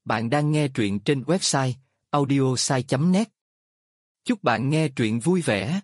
Bạn đang nghe truyện trên website audiosai.net. Chúc bạn nghe truyện vui vẻ.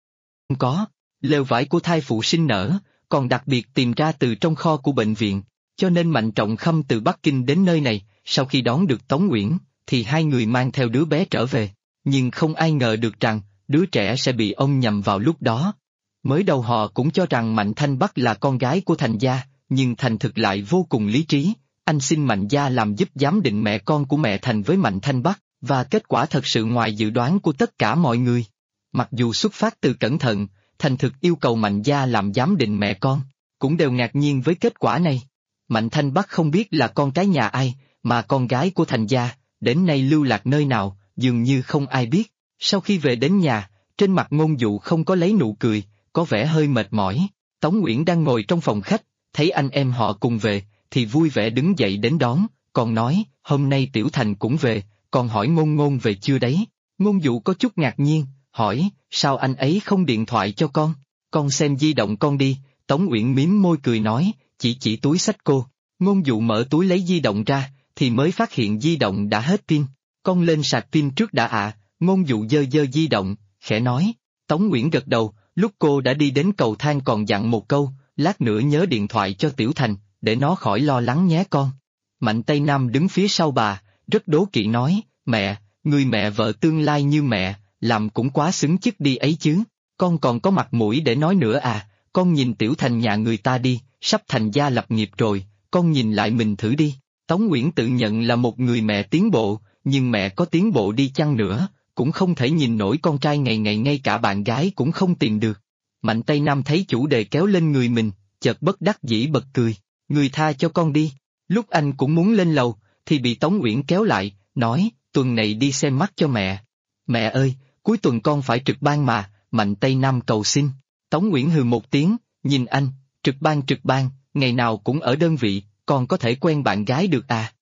Có, lều vải của thai phụ sinh nở, còn đặc biệt tìm ra từ trong kho của bệnh viện, cho nên Mạnh Trọng Khâm từ Bắc Kinh đến nơi này, sau khi đón được Tống Uyển, thì hai người mang theo đứa bé trở về, nhưng không ai ngờ được rằng, đứa trẻ sẽ bị ông nhầm vào lúc đó. Mới đầu họ cũng cho rằng Mạnh Thanh Bắc là con gái của Thành gia, nhưng Thành thực lại vô cùng lý trí. Anh xin Mạnh gia làm giúp giám định mẹ con của mẹ Thành với Mạnh Thanh Bắc, và kết quả thật sự ngoài dự đoán của tất cả mọi người. Mặc dù xuất phát từ cẩn thận, Thành thực yêu cầu Mạnh gia làm giám định mẹ con, cũng đều ngạc nhiên với kết quả này. Mạnh Thanh Bắc không biết là con cái nhà ai, mà con gái của Thành gia, đến nay lưu lạc nơi nào, dường như không ai biết. Sau khi về đến nhà, trên mặt Ngôn Dụ không có lấy nụ cười, có vẻ hơi mệt mỏi. Tống Uyển đang ngồi trong phòng khách, thấy anh em họ cùng về, thì vui vẻ đứng dậy đến đón, còn nói, hôm nay Tiểu Thành cũng về, còn hỏi Ngôn Ngôn về chưa đấy. Ngôn Dụ có chút ngạc nhiên, hỏi, sao anh ấy không điện thoại cho con xem di động con đi. Tống Uyển mím môi cười nói, chỉ túi xách cô. Ngôn Dụ mở túi lấy di động ra, thì mới phát hiện di động đã hết pin. Con lên sạc pin trước đã ạ. Ngôn Dụ giơ di động, khẽ nói. Tống Uyển gật đầu, lúc cô đã đi đến cầu thang còn dặn một câu, lát nữa nhớ điện thoại cho Tiểu Thành, để nó khỏi lo lắng nhé con. Mạnh Tây Nam đứng phía sau bà, rất đố kỵ nói, mẹ, người mẹ vợ tương lai như mẹ, làm cũng quá xứng chức đi ấy chứ, con còn có mặt mũi để nói nữa à, con nhìn Tiểu Thành nhà người ta đi, sắp thành gia lập nghiệp rồi, con nhìn lại mình thử đi. Tống Uyển tự nhận là một người mẹ tiến bộ, nhưng mẹ có tiến bộ đi chăng nữa, cũng không thể nhìn nổi con trai ngày ngày ngay cả bạn gái cũng không tìm được. Mạnh Tây Nam thấy chủ đề kéo lên người mình, chợt bất đắc dĩ bật cười, người tha cho con đi. Lúc anh cũng muốn lên lầu, thì bị Tống Uyển kéo lại, nói, tuần này đi xem mắt cho mẹ. Mẹ ơi, cuối tuần con phải trực ban mà, Mạnh Tây Nam cầu xin. Tống Uyển hừ một tiếng, nhìn anh, trực ban, ngày nào cũng ở đơn vị, con có thể quen bạn gái được à?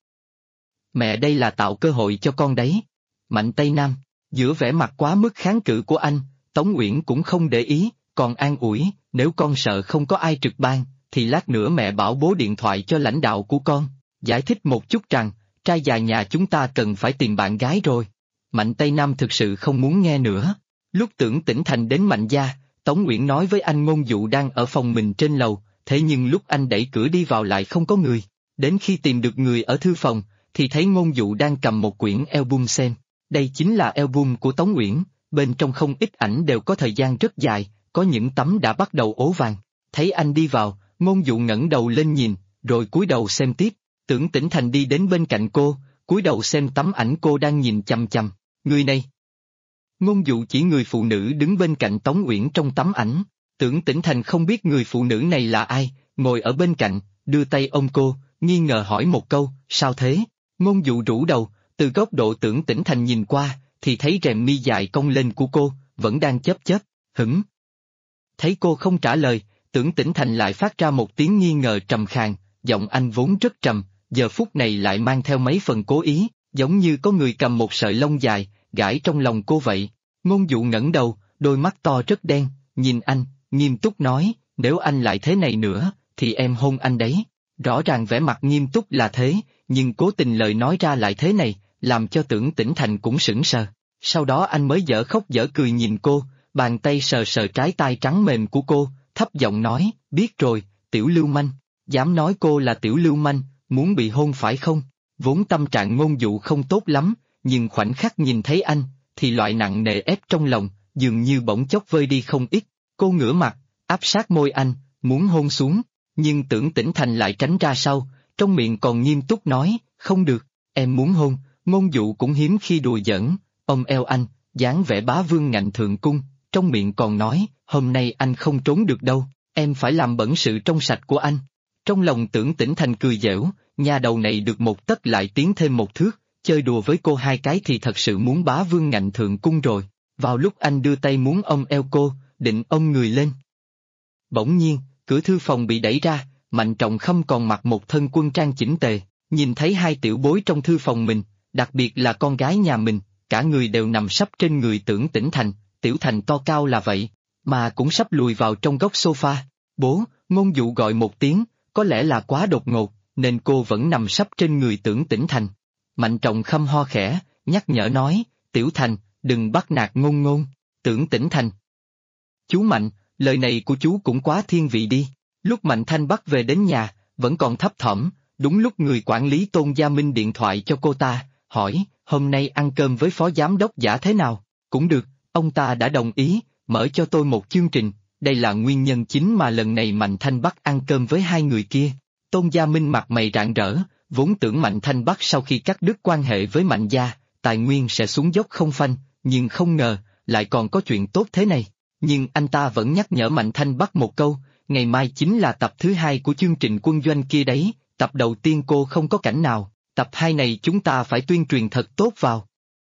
Mẹ đây là tạo cơ hội cho con đấy. Mạnh Tây Nam, giữa vẻ mặt quá mức kháng cự của anh, Tống Uyển cũng không để ý, còn an ủi, nếu con sợ không có ai trực ban, thì lát nữa mẹ bảo bố điện thoại cho lãnh đạo của con, giải thích một chút rằng, trai già nhà chúng ta cần phải tìm bạn gái rồi. Mạnh Tây Nam thực sự không muốn nghe nữa. Lúc Tưởng Tĩnh Thành đến Mạnh gia, Tống Uyển nói với anh Ngôn Dụ đang ở phòng mình trên lầu, thế nhưng lúc anh đẩy cửa đi vào lại không có người. Đến khi tìm được người ở thư phòng, thì thấy Ngôn Dụ đang cầm một quyển album xem. Đây chính là album của Tống Uyển, bên trong không ít ảnh đều có thời gian rất dài, có những tấm đã bắt đầu ố vàng. Thấy anh đi vào, Ngôn Dụ ngẩng đầu lên nhìn, rồi cúi đầu xem tiếp. Tưởng Tĩnh Thành đi đến bên cạnh cô, cúi đầu xem tấm ảnh cô đang nhìn chằm chằm. Người này. Ngôn Dụ chỉ người phụ nữ đứng bên cạnh Tống Uyển trong tấm ảnh. Tưởng Tĩnh Thành không biết người phụ nữ này là ai, ngồi ở bên cạnh, đưa tay ôm cô, nghi ngờ hỏi một câu, sao thế? Ngôn Dụ rũ đầu, từ góc độ Tưởng Tĩnh Thành nhìn qua, thì thấy rèm mi dài cong lên của cô, vẫn đang chớp, hửng. Thấy cô không trả lời, Tưởng Tĩnh Thành lại phát ra một tiếng nghi ngờ trầm khàn, giọng anh vốn rất trầm, giờ phút này lại mang theo mấy phần cố ý, giống như có người cầm một sợi lông dài, gãi trong lòng cô vậy. Ngôn Dụ ngẩng đầu, đôi mắt to rất đen, nhìn anh, nghiêm túc nói, nếu anh lại thế này nữa, thì em hôn anh đấy. Rõ ràng vẻ mặt nghiêm túc là thế, nhưng cố tình lời nói ra lại thế này, làm cho Tưởng Tĩnh Thành cũng sững sờ. Sau đó anh mới dở khóc dở cười nhìn cô, bàn tay sờ sờ trái tai trắng mềm của cô, thấp giọng nói, biết rồi, tiểu lưu manh, dám nói cô là tiểu lưu manh, muốn bị hôn phải không? Vốn tâm trạng Ngôn Dụ không tốt lắm, nhưng khoảnh khắc nhìn thấy anh, thì loại nặng nề ép trong lòng, dường như bỗng chốc vơi đi không ít. Cô ngửa mặt, áp sát môi anh, muốn hôn xuống, nhưng Tưởng Tĩnh Thành lại tránh ra sau, trong miệng còn nghiêm túc nói, không được, em muốn hôn. Ngôn Dụ cũng hiếm khi đùa giỡn, ôm eo anh, dáng vẻ bá vương ngạnh thượng cung, trong miệng còn nói, hôm nay anh không trốn được đâu, em phải làm bẩn sự trong sạch của anh. Trong lòng Tưởng Tĩnh Thành cười giễu, nhà đầu này được một tấc lại tiến thêm một thước, chơi đùa với cô hai cái thì thật sự muốn bá vương ngạnh thượng cung rồi. Vào lúc anh đưa tay muốn ôm eo cô, định ôm người lên. Bỗng nhiên, cửa thư phòng bị đẩy ra, Mạnh Trọng Khâm còn mặc một thân quân trang chỉnh tề, nhìn thấy hai tiểu bối trong thư phòng mình, đặc biệt là con gái nhà mình, cả người đều nằm sấp trên người Tưởng Tĩnh Thành, Tiểu Thành to cao là vậy, mà cũng sắp lùi vào trong góc sofa. Bố, Ngôn Dụ gọi một tiếng, có lẽ là quá đột ngột, nên cô vẫn nằm sấp trên người Tưởng Tĩnh Thành. Mạnh Trọng Khâm ho khẽ, nhắc nhở nói, Tiểu Thành, đừng bắt nạt Ngôn Ngôn. Tưởng Tĩnh Thành. Chú Mạnh, lời này của chú cũng quá thiên vị đi. Lúc Mạnh Thanh Bắc về đến nhà, vẫn còn thấp thỏm, đúng lúc người quản lý Tôn Gia Minh điện thoại cho cô ta, hỏi, hôm nay ăn cơm với phó giám đốc Giả thế nào? Cũng được, ông ta đã đồng ý, mở cho tôi một chương trình, đây là nguyên nhân chính mà lần này Mạnh Thanh Bắc ăn cơm với hai người kia. Tôn Gia Minh mặt mày rạng rỡ, vốn tưởng Mạnh Thanh Bắc sau khi cắt đứt quan hệ với Mạnh gia, tài nguyên sẽ xuống dốc không phanh, nhưng không ngờ, lại còn có chuyện tốt thế này. Nhưng anh ta vẫn nhắc nhở Mạnh Thanh Bắc một câu, ngày mai chính là tập thứ 2 của chương trình quân doanh kia đấy, tập đầu tiên cô không có cảnh nào, tập 2 này chúng ta phải tuyên truyền thật tốt vào.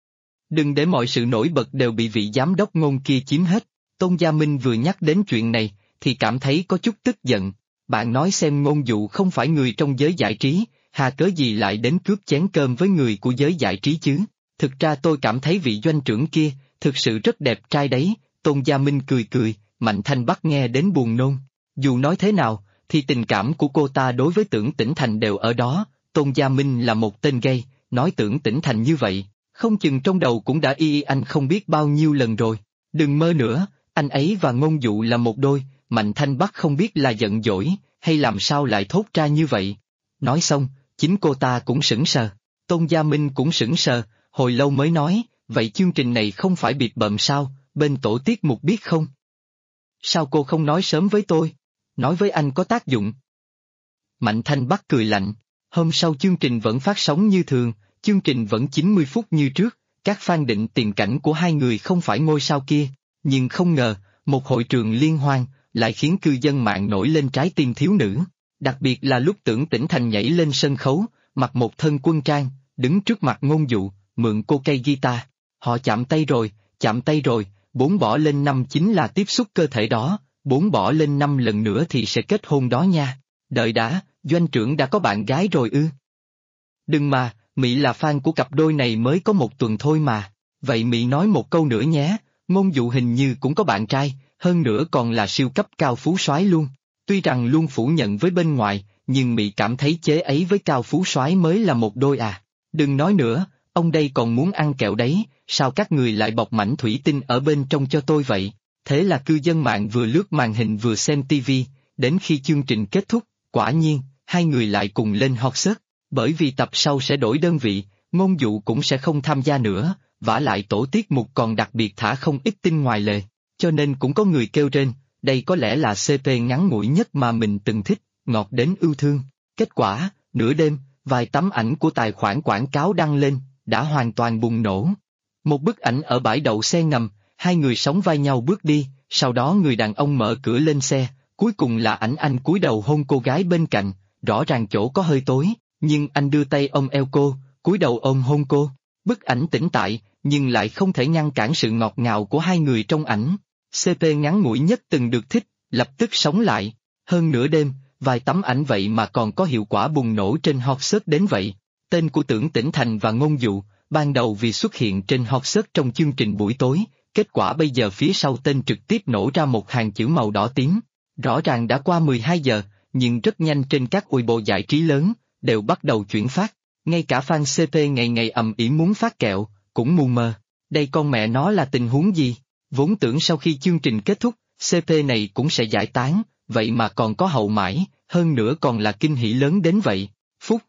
Đừng để mọi sự nổi bật đều bị vị giám đốc Ngôn kia chiếm hết. Tôn Gia Minh vừa nhắc đến chuyện này, thì cảm thấy có chút tức giận. Bạn nói xem Ngôn Dụ không phải người trong giới giải trí, hà cớ gì lại đến cướp chén cơm với người của giới giải trí chứ? Thực ra tôi cảm thấy vị doanh trưởng kia, thực sự rất đẹp trai đấy. Tôn Gia Minh cười cười, Mạnh Thanh Bắc nghe đến buồn nôn. Dù nói thế nào, thì tình cảm của cô ta đối với Tưởng Tĩnh Thành đều ở đó. Tôn Gia Minh là một tên gay, nói Tưởng Tĩnh Thành như vậy, không chừng trong đầu cũng đã anh không biết bao nhiêu lần rồi. Đừng mơ nữa, anh ấy và Ngôn Dụ là một đôi. Mạnh Thanh Bắc không biết là giận dỗi, hay làm sao lại thốt ra như vậy. Nói xong, chính cô ta cũng sững sờ. Tôn Gia Minh cũng sững sờ, hồi lâu mới nói, vậy chương trình này không phải bịp bợm sao, bên tổ tiết mục biết không? Sao cô không nói sớm với tôi? Nói với anh có tác dụng. Mạnh Thanh Bắc cười lạnh, hôm sau chương trình vẫn phát sóng như thường, chương trình vẫn 90 phút như trước, các fan định tiền cảnh của hai người không phải ngôi sao kia, nhưng không ngờ, một hội trường liên hoan, lại khiến cư dân mạng nổi lên trái tim thiếu nữ. Đặc biệt là lúc Tưởng Tĩnh Thành nhảy lên sân khấu, mặc một thân quân trang, đứng trước mặt Ngôn Dụ, mượn cô cây guitar. Họ chạm tay rồi, 4 bỏ lên 5 chính là tiếp xúc cơ thể đó, 4 bỏ lên 5 lần nữa thì sẽ kết hôn đó nha. Đợi đã, doanh trưởng đã có bạn gái rồi ư? Đừng mà, Mị là fan của cặp đôi này mới có 1 tuần thôi mà. Vậy Mị nói một câu nữa nhé, Ngôn Dụ hình như cũng có bạn trai, hơn nữa còn là siêu cấp cao phú soái luôn. Tuy rằng luôn phủ nhận với bên ngoài, nhưng Mị cảm thấy chế ấy với cao phú soái mới là một đôi à. Đừng nói nữa, ông đây còn muốn ăn kẹo đấy, sao các người lại bọc mảnh thủy tinh ở bên trong cho tôi vậy? Thế là cư dân mạng vừa lướt màn hình vừa xem tivi, đến khi chương trình kết thúc, quả nhiên, hai người lại cùng lên hot search, bởi vì tập sau sẽ đổi đơn vị, Ngôn Dụ cũng sẽ không tham gia nữa, vả lại tổ tiết mục còn đặc biệt thả không ít tin ngoài lề, cho nên cũng có người kêu trên, đây có lẽ là CP ngắn ngủi nhất mà mình từng thích, ngọt đến ưu thương. Kết quả, nửa đêm, vài tấm ảnh của tài khoản quảng cáo đăng lên, đã hoàn toàn bùng nổ. Một bức ảnh ở bãi đậu xe ngầm, hai người sóng vai nhau bước đi, sau đó người đàn ông mở cửa lên xe, cuối cùng là ảnh anh cúi đầu hôn cô gái bên cạnh, rõ ràng chỗ có hơi tối, nhưng anh đưa tay ôm eo cô, cúi đầu ôm hôn cô. Bức ảnh tĩnh tại, nhưng lại không thể ngăn cản sự ngọt ngào của hai người trong ảnh. CP ngắn ngủi nhất từng được thích, lập tức sống lại. Hơn nửa đêm, vài tấm ảnh vậy mà còn có hiệu quả bùng nổ trên hot search đến vậy. Tên của Tưởng Tĩnh Thành và Ngôn Dụ, ban đầu vì xuất hiện trên hot search trong chương trình buổi tối, kết quả bây giờ phía sau tên trực tiếp nổ ra một hàng chữ màu đỏ tím. Rõ ràng đã qua 12 giờ, nhưng rất nhanh trên các Weibo giải trí lớn, đều bắt đầu chuyển phát. Ngay cả fan CP ngày ngày ầm ĩ muốn phát kẹo, cũng mù mờ. Đây con mẹ nó là tình huống gì? Vốn tưởng sau khi chương trình kết thúc, CP này cũng sẽ giải tán, vậy mà còn có hậu mãi, hơn nữa còn là kinh hỉ lớn đến vậy. Phúc.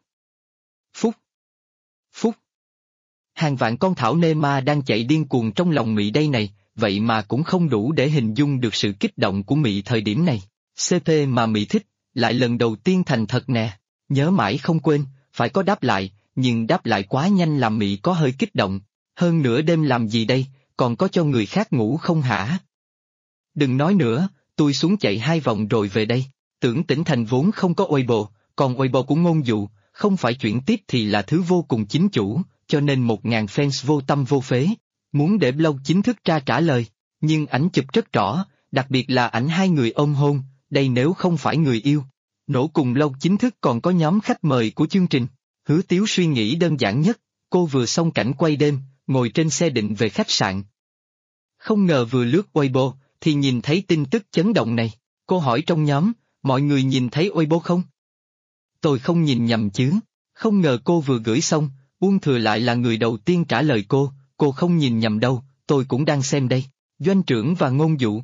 Hàng vạn con thảo nê ma đang chạy điên cuồng trong lòng Mị đây này, vậy mà cũng không đủ để hình dung được sự kích động của Mị thời điểm này. CP mà Mị thích, lại lần đầu tiên thành thật nè, nhớ mãi không quên, phải có đáp lại, nhưng đáp lại quá nhanh làm Mị có hơi kích động. Hơn nữa đêm làm gì đây, còn có cho người khác ngủ không hả? Đừng nói nữa, tôi xuống chạy 2 vòng rồi về đây. Tưởng Tĩnh Thành vốn không có Weibo, còn Weibo của Ngôn Dụ, không phải chuyển tiếp thì là thứ vô cùng chính chủ, cho nên 1000 fans vô tâm vô phế, muốn để blog chính thức ra trả lời, nhưng ảnh chụp rất rõ, đặc biệt là ảnh hai người ôm hôn, đây nếu không phải người yêu. Nổ cùng blog chính thức còn có nhóm khách mời của chương trình. Hứa Tiếu suy nghĩ đơn giản nhất, cô vừa xong cảnh quay đêm, ngồi trên xe định về khách sạn. Không ngờ vừa lướt Weibo, thì nhìn thấy tin tức chấn động này. Cô hỏi trong nhóm, mọi người nhìn thấy Weibo không? Tôi không nhìn nhầm chứ, không ngờ cô vừa gửi xong, Uông Thừa lại là người đầu tiên trả lời cô không nhìn nhầm đâu, tôi cũng đang xem đây. Doanh trưởng và Ngôn Dụ.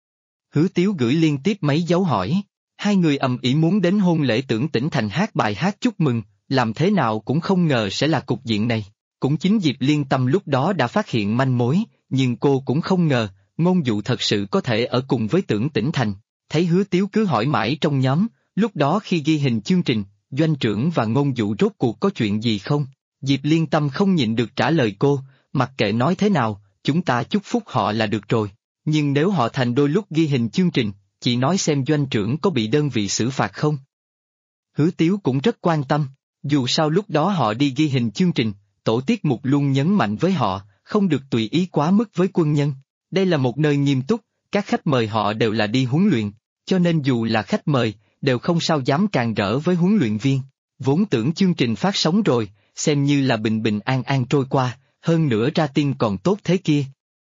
Hứa Tiếu gửi liên tiếp mấy dấu hỏi. Hai người ầm ĩ muốn đến hôn lễ Tưởng Tĩnh Thành hát bài hát chúc mừng, làm thế nào cũng không ngờ sẽ là cục diện này. Cũng chính Diệp Liên Tâm lúc đó đã phát hiện manh mối, nhưng cô cũng không ngờ, Ngôn Dụ thật sự có thể ở cùng với Tưởng Tĩnh Thành. Thấy Hứa Tiếu cứ hỏi mãi trong nhóm, lúc đó khi ghi hình chương trình, Doanh trưởng và Ngôn Dụ rốt cuộc có chuyện gì không? Diệp Liên Tâm không nhịn được trả lời cô, mặc kệ nói thế nào, chúng ta chúc phúc họ là được rồi. Nhưng nếu họ thành đôi lúc ghi hình chương trình, chị nói xem Doanh trưởng có bị đơn vị xử phạt không? Hứa Tiếu cũng rất quan tâm, dù sao lúc đó họ đi ghi hình chương trình, tổ tiết mục luôn nhấn mạnh với họ, không được tùy ý quá mức với quân nhân. Đây là một nơi nghiêm túc, các khách mời họ đều là đi huấn luyện, cho nên dù là khách mời, đều không sao dám càn rỡ với huấn luyện viên. Vốn tưởng chương trình phát sóng rồi, xem như là bình bình an an trôi qua, hơn nữa ra tin còn tốt thế kia.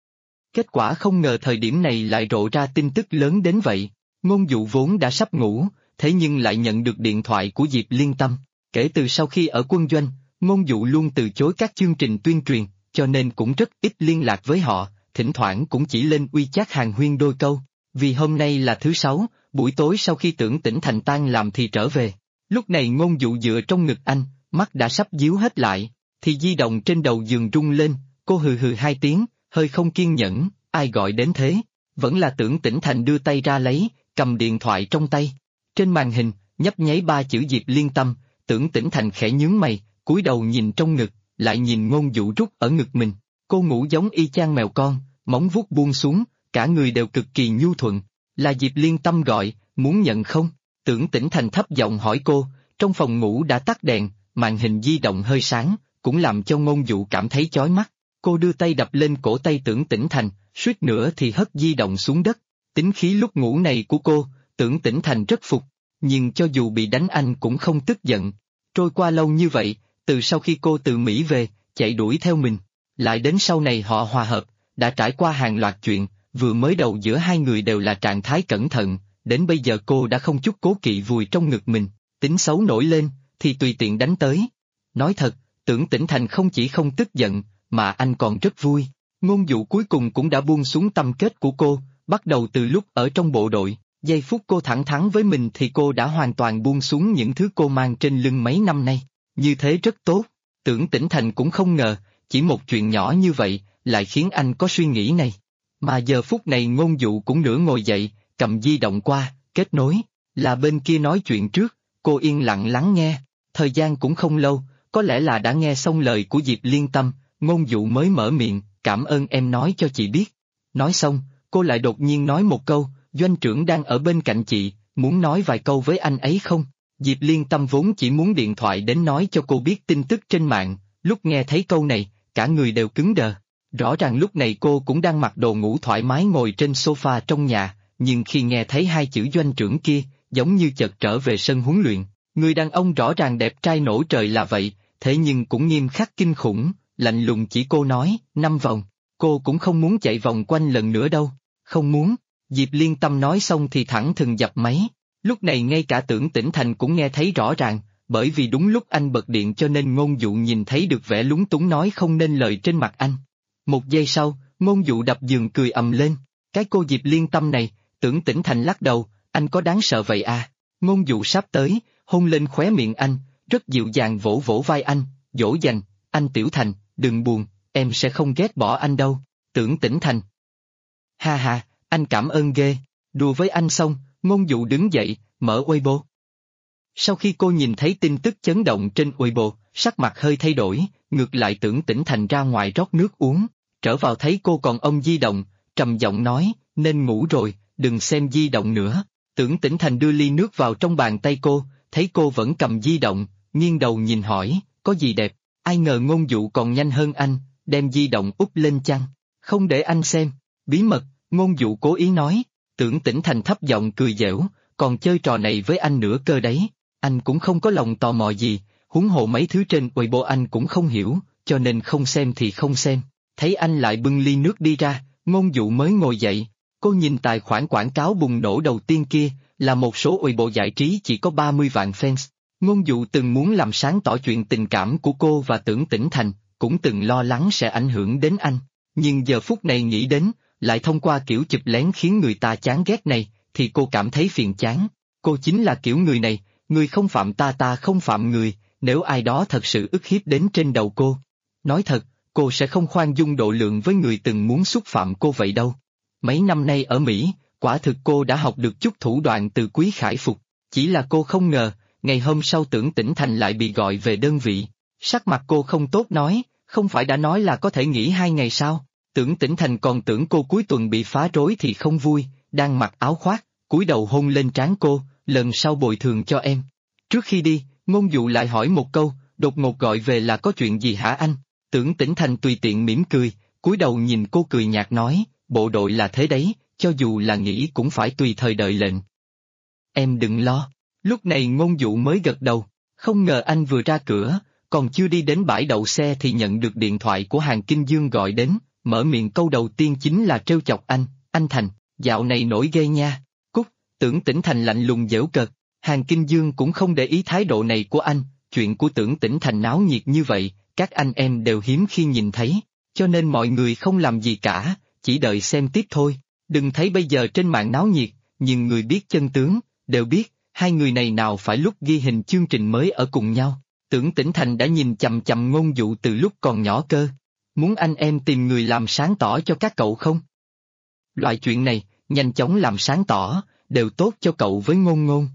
Kết quả không ngờ thời điểm này lại rộ ra tin tức lớn đến vậy. Ngôn Dụ vốn đã sắp ngủ, thế nhưng lại nhận được điện thoại của Diệp Liên Tâm. Kể từ sau khi ở quân doanh, Ngôn Dụ luôn từ chối các chương trình tuyên truyền, cho nên cũng rất ít liên lạc với họ, thỉnh thoảng cũng chỉ lên WeChat hàng huyên đôi câu. Vì hôm nay là thứ Sáu, buổi tối sau khi Tưởng Tĩnh Thành tan làm thì trở về. Lúc này Ngôn Dụ dựa trong ngực anh, mắt đã sắp díu hết lại, thì di động trên đầu giường rung lên, cô hừ hừ hai tiếng, hơi không kiên nhẫn, ai gọi đến thế? Vẫn là Tưởng Tĩnh Thành đưa tay ra lấy, cầm điện thoại trong tay. Trên màn hình, nhấp nháy 3 chữ Diệp Liên Tâm, Tưởng Tĩnh Thành khẽ nhướng mày, cúi đầu nhìn trong ngực, lại nhìn Ngôn Dụ rút ở ngực mình. Cô ngủ giống y chang mèo con, móng vuốt buông xuống, cả người đều cực kỳ nhu thuận. Là Diệp Liên Tâm gọi, muốn nhận không? Tưởng Tĩnh Thành thấp giọng hỏi cô, trong phòng ngủ đã tắt đèn, màn hình di động hơi sáng, cũng làm cho Ngôn Dụ cảm thấy chói mắt. Cô đưa tay đập lên cổ tay Tưởng Tĩnh Thành, suýt nữa thì hất di động xuống đất. Tính khí lúc ngủ này của cô, Tưởng Tĩnh Thành rất phục, nhưng cho dù bị đánh anh cũng không tức giận. Trôi qua lâu như vậy, từ sau khi cô từ Mỹ về, chạy đuổi theo mình, lại đến sau này họ hòa hợp, đã trải qua hàng loạt chuyện, vừa mới đầu giữa hai người đều là trạng thái cẩn thận, đến bây giờ cô đã không chút cố kỵ vùi trong ngực mình, tính xấu nổi lên, thì tùy tiện đánh tới. Nói thật, Tưởng Tĩnh Thành không chỉ không tức giận, mà anh còn rất vui. Ngôn Dụ cuối cùng cũng đã buông xuống tâm kết của cô, bắt đầu từ lúc ở trong bộ đội, giây phút cô thẳng thắn với mình thì cô đã hoàn toàn buông xuống những thứ cô mang trên lưng mấy năm nay. Như thế rất tốt, Tưởng Tĩnh Thành cũng không ngờ, chỉ một chuyện nhỏ như vậy, lại khiến anh có suy nghĩ này. Mà giờ phút này Ngôn Dụ cũng nửa ngồi dậy, cầm di động qua, kết nối, là bên kia nói chuyện trước, cô yên lặng lắng nghe, thời gian cũng không lâu, có lẽ là đã nghe xong lời của Diệp Liên Tâm, Ngôn Dụ mới mở miệng, cảm ơn em nói cho chị biết. Nói xong, cô lại đột nhiên nói một câu, Doanh trưởng đang ở bên cạnh chị, muốn nói vài câu với anh ấy không? Diệp Liên Tâm vốn chỉ muốn điện thoại đến nói cho cô biết tin tức trên mạng, lúc nghe thấy câu này, cả người đều cứng đờ. Rõ ràng lúc này cô cũng đang mặc đồ ngủ thoải mái ngồi trên sofa trong nhà, nhưng khi nghe thấy hai chữ Doanh trưởng kia, giống như chợt trở về sân huấn luyện. Người đàn ông rõ ràng đẹp trai nổ trời là vậy, thế nhưng cũng nghiêm khắc kinh khủng, lạnh lùng chỉ cô nói, 5 vòng, cô cũng không muốn chạy vòng quanh lần nữa đâu, không muốn. Diệp Liên Tâm nói xong thì thẳng thừng dập máy, lúc này ngay cả Tưởng Tĩnh Thành cũng nghe thấy rõ ràng, bởi vì đúng lúc anh bật điện cho nên Ngôn Dụ nhìn thấy được vẻ lúng túng nói không nên lời trên mặt anh. Một giây sau, Ngôn Dụ đập giường cười ầm lên, cái cô Diệp Liên Tâm này, Tưởng Tĩnh Thành lắc đầu, anh có đáng sợ vậy à? Ngôn Dụ sắp tới, hôn lên khóe miệng anh, rất dịu dàng vỗ vỗ vai anh, dỗ dành, anh Tiểu Thành, đừng buồn, em sẽ không ghét bỏ anh đâu, Tưởng Tĩnh Thành. Ha ha, anh cảm ơn ghê, đùa với anh xong, Ngôn Dụ đứng dậy, mở Weibo. Sau khi cô nhìn thấy tin tức chấn động trên Weibo, sắc mặt hơi thay đổi, ngược lại Tưởng Tĩnh Thành ra ngoài rót nước uống, trở vào thấy cô còn ôm di động, trầm giọng nói, nên ngủ rồi, đừng xem di động nữa. Tưởng Tĩnh Thành đưa ly nước vào trong bàn tay cô, thấy cô vẫn cầm di động, nghiêng đầu nhìn hỏi, có gì đẹp, ai ngờ Ngôn Dụ còn nhanh hơn anh, đem di động úp lên chăn, không để anh xem, bí mật, Ngôn Dụ cố ý nói. Tưởng Tĩnh Thành thấp giọng cười giễu, còn chơi trò này với anh nữa cơ đấy, anh cũng không có lòng tò mò gì, huống hồ mấy thứ trên Weibo anh cũng không hiểu, cho nên không xem thì không xem. Thấy anh lại bưng ly nước đi ra, Ngôn Dụ mới ngồi dậy, cô nhìn tài khoản quảng cáo bùng nổ đầu tiên kia, là một số Weibo giải trí chỉ có 30 vạn fans. Ngôn Dụ từng muốn làm sáng tỏ chuyện tình cảm của cô và Tưởng Tĩnh Thành, cũng từng lo lắng sẽ ảnh hưởng đến anh, nhưng giờ phút này nghĩ đến, lại thông qua kiểu chụp lén khiến người ta chán ghét này, thì cô cảm thấy phiền chán. Cô chính là kiểu người này, người không phạm ta ta không phạm người, nếu ai đó thật sự ức hiếp đến trên đầu cô. Nói thật, cô sẽ không khoan dung độ lượng với người từng muốn xúc phạm cô vậy đâu. Mấy năm nay ở Mỹ, quả thực cô đã học được chút thủ đoạn từ Quý Khải Phục, chỉ là cô không ngờ, ngày hôm sau Tưởng Tĩnh Thành lại bị gọi về đơn vị. Sắc mặt cô không tốt nói, không phải đã nói là có thể nghỉ 2 ngày sao? Tưởng Tĩnh Thành còn tưởng cô cuối tuần bị phá rối thì không vui, đang mặc áo khoác, cúi đầu hôn lên trán cô, lần sau bồi thường cho em. Trước khi đi, Ngôn Dụ lại hỏi một câu, đột ngột gọi về là có chuyện gì hả anh? Tưởng Tĩnh Thành tùy tiện mỉm cười, cúi đầu nhìn cô cười nhạt nói, bộ đội là thế đấy, cho dù là nghỉ cũng phải tùy thời đợi lệnh. Em đừng lo. Lúc này Ngôn Dụ mới gật đầu, không ngờ anh vừa ra cửa, còn chưa đi đến bãi đậu xe thì nhận được điện thoại của Hàn Kinh Dương gọi đến, mở miệng câu đầu tiên chính là trêu chọc anh Thành, dạo này nổi ghê nha. Cút. Tưởng Tĩnh Thành lạnh lùng giễu cợt, Hàn Kinh Dương cũng không để ý thái độ này của anh, chuyện của Tưởng Tĩnh Thành náo nhiệt như vậy, các anh em đều hiếm khi nhìn thấy, cho nên mọi người không làm gì cả, chỉ đợi xem tiếp thôi. Đừng thấy bây giờ trên mạng náo nhiệt, nhưng người biết chân tướng, đều biết, hai người này nào phải lúc ghi hình chương trình mới ở cùng nhau. Tưởng Tĩnh Thành đã nhìn chằm chằm Ngôn Dụ từ lúc còn nhỏ cơ. Muốn anh em tìm người làm sáng tỏ cho các cậu không? Loại chuyện này, nhanh chóng làm sáng tỏ, đều tốt cho cậu với Ngôn Ngôn.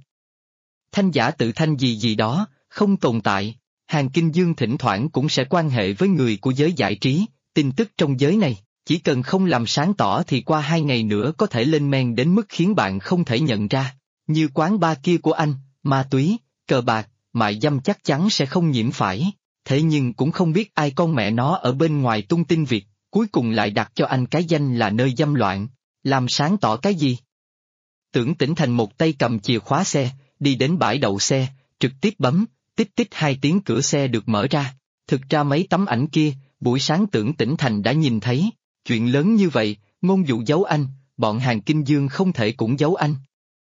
Thanh giả tự thanh gì gì đó, không tồn tại. Hàn Kinh Dương thỉnh thoảng cũng sẽ quan hệ với người của giới giải trí, tin tức trong giới này, chỉ cần không làm sáng tỏ thì qua 2 ngày nữa có thể lên men đến mức khiến bạn không thể nhận ra. Như quán bar kia của anh, ma túy, cờ bạc, mại dâm chắc chắn sẽ không nhiễm phải, thế nhưng cũng không biết ai con mẹ nó ở bên ngoài tung tin việc, cuối cùng lại đặt cho anh cái danh là nơi dâm loạn, làm sáng tỏ cái gì? Tưởng Tĩnh Thành một tay cầm chìa khóa xe, đi đến bãi đậu xe, trực tiếp bấm, tích tích 2 tiếng cửa xe được mở ra. Thực ra mấy tấm ảnh kia, buổi sáng Tưởng Tĩnh Thành đã nhìn thấy, chuyện lớn như vậy, Ngôn Dụ giấu anh, bọn Hàn Kinh Dương không thể cũng giấu anh.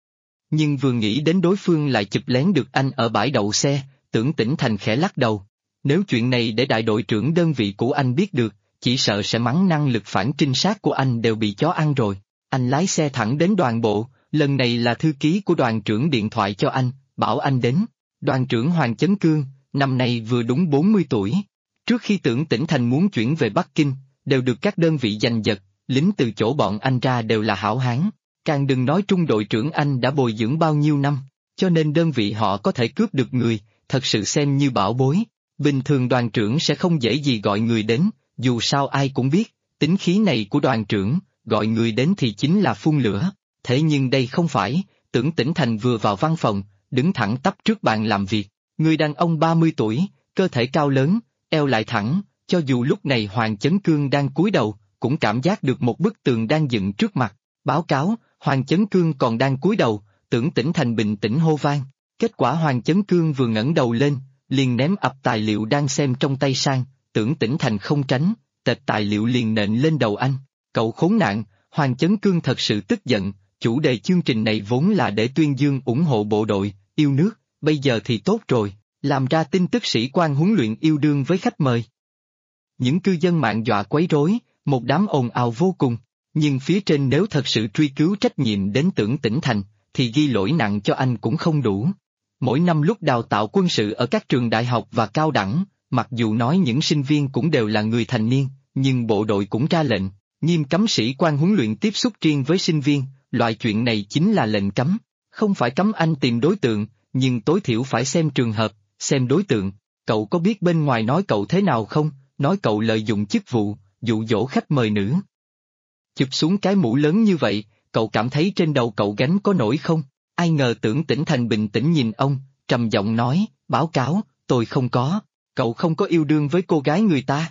Nhưng vừa nghĩ đến đối phương lại chụp lén được anh ở bãi đậu xe, Tưởng Tĩnh Thành khẽ lắc đầu. Nếu chuyện này để đại đội trưởng đơn vị của anh biết được, chỉ sợ sẽ mắng năng lực phản trinh sát của anh đều bị chó ăn rồi. Anh lái xe thẳng đến đoàn bộ, lần này là thư ký của đoàn trưởng điện thoại cho anh, bảo anh đến. Đoàn trưởng Hoàng Chấn Cương, năm nay vừa đúng 40 tuổi. Trước khi Tưởng Tĩnh Thành muốn chuyển về Bắc Kinh, đều được các đơn vị giành giật, lính từ chỗ bọn anh ra đều là hảo hán. Càng đừng nói trung đội trưởng anh đã bồi dưỡng bao nhiêu năm, cho nên đơn vị họ có thể cướp được người, thật sự xem như bảo bối. Bình thường đoàn trưởng sẽ không dễ gì gọi người đến, dù sao ai cũng biết, tính khí này của đoàn trưởng, gọi người đến thì chính là phun lửa. Thế nhưng đây không phải, Tưởng Tĩnh Thành vừa vào văn phòng, đứng thẳng tắp trước bàn làm việc, người đàn ông 30 tuổi, cơ thể cao lớn, eo lại thẳng, cho dù lúc này Hoàng Chấn Cương đang cúi đầu, cũng cảm giác được một bức tường đang dựng trước mặt. Báo cáo, Hoàng Chấn Cương còn đang cúi đầu, Tưởng Tĩnh Thành bình tĩnh hô vang. Kết quả Hoàng Chấn Cương vừa ngẩng đầu lên, liền ném ập tài liệu đang xem trong tay sang, Tưởng Tĩnh Thành không tránh, tệp tài liệu liền nện lên đầu anh. Cậu khốn nạn, Hoàng Chấn Cương thật sự tức giận, chủ đề chương trình này vốn là để tuyên dương ủng hộ bộ đội, yêu nước, bây giờ thì tốt rồi, làm ra tin tức sĩ quan huấn luyện yêu đương với khách mời. Những cư dân mạng dọa quấy rối, một đám ồn ào vô cùng, nhưng phía trên nếu thật sự truy cứu trách nhiệm đến Tưởng Tĩnh Thành, thì ghi lỗi nặng cho anh cũng không đủ. Mỗi năm lúc đào tạo quân sự ở các trường đại học và cao đẳng, mặc dù nói những sinh viên cũng đều là người thành niên, nhưng bộ đội cũng ra lệnh, nghiêm cấm sĩ quan huấn luyện tiếp xúc riêng với sinh viên, loại chuyện này chính là lệnh cấm, không phải cấm anh tìm đối tượng, nhưng tối thiểu phải xem trường hợp, xem đối tượng. Cậu có biết bên ngoài nói cậu thế nào không? Nói cậu lợi dụng chức vụ, dụ dỗ khách mời nữ. Chụp xuống cái mũ lớn như vậy, cậu cảm thấy trên đầu cậu gánh có nổi không? Ai ngờ Tưởng Tĩnh Thành bình tĩnh nhìn ông, trầm giọng nói, báo cáo, tôi không có, cậu không có yêu đương với cô gái người ta.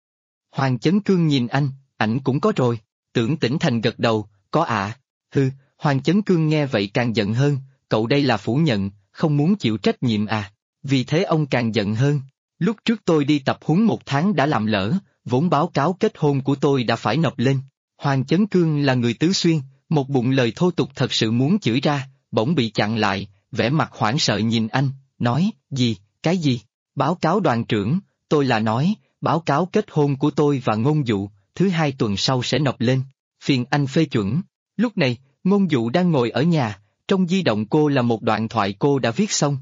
Hoàng Chấn Cương nhìn anh, ảnh cũng có rồi, Tưởng Tĩnh Thành gật đầu, có ạ. Hừ, Hoàng Chấn Cương nghe vậy càng giận hơn, cậu đây là phủ nhận, không muốn chịu trách nhiệm à, vì thế ông càng giận hơn. Lúc trước tôi đi tập huấn 1 tháng đã làm lỡ, vốn báo cáo kết hôn của tôi đã phải nộp lên. Hoàng Chấn Cương là người Tứ Xuyên, một bụng lời thô tục thật sự muốn chửi ra, bỗng bị chặn lại, vẻ mặt hoảng sợ nhìn anh, nói, gì, cái gì? Báo cáo đoàn trưởng, tôi là nói, báo cáo kết hôn của tôi và Ngôn Dụ, thứ 2 tuần sau sẽ nộp lên, phiền anh phê chuẩn. Lúc này, Ngôn Dụ đang ngồi ở nhà, trong di động cô là một đoạn thoại cô đã viết xong.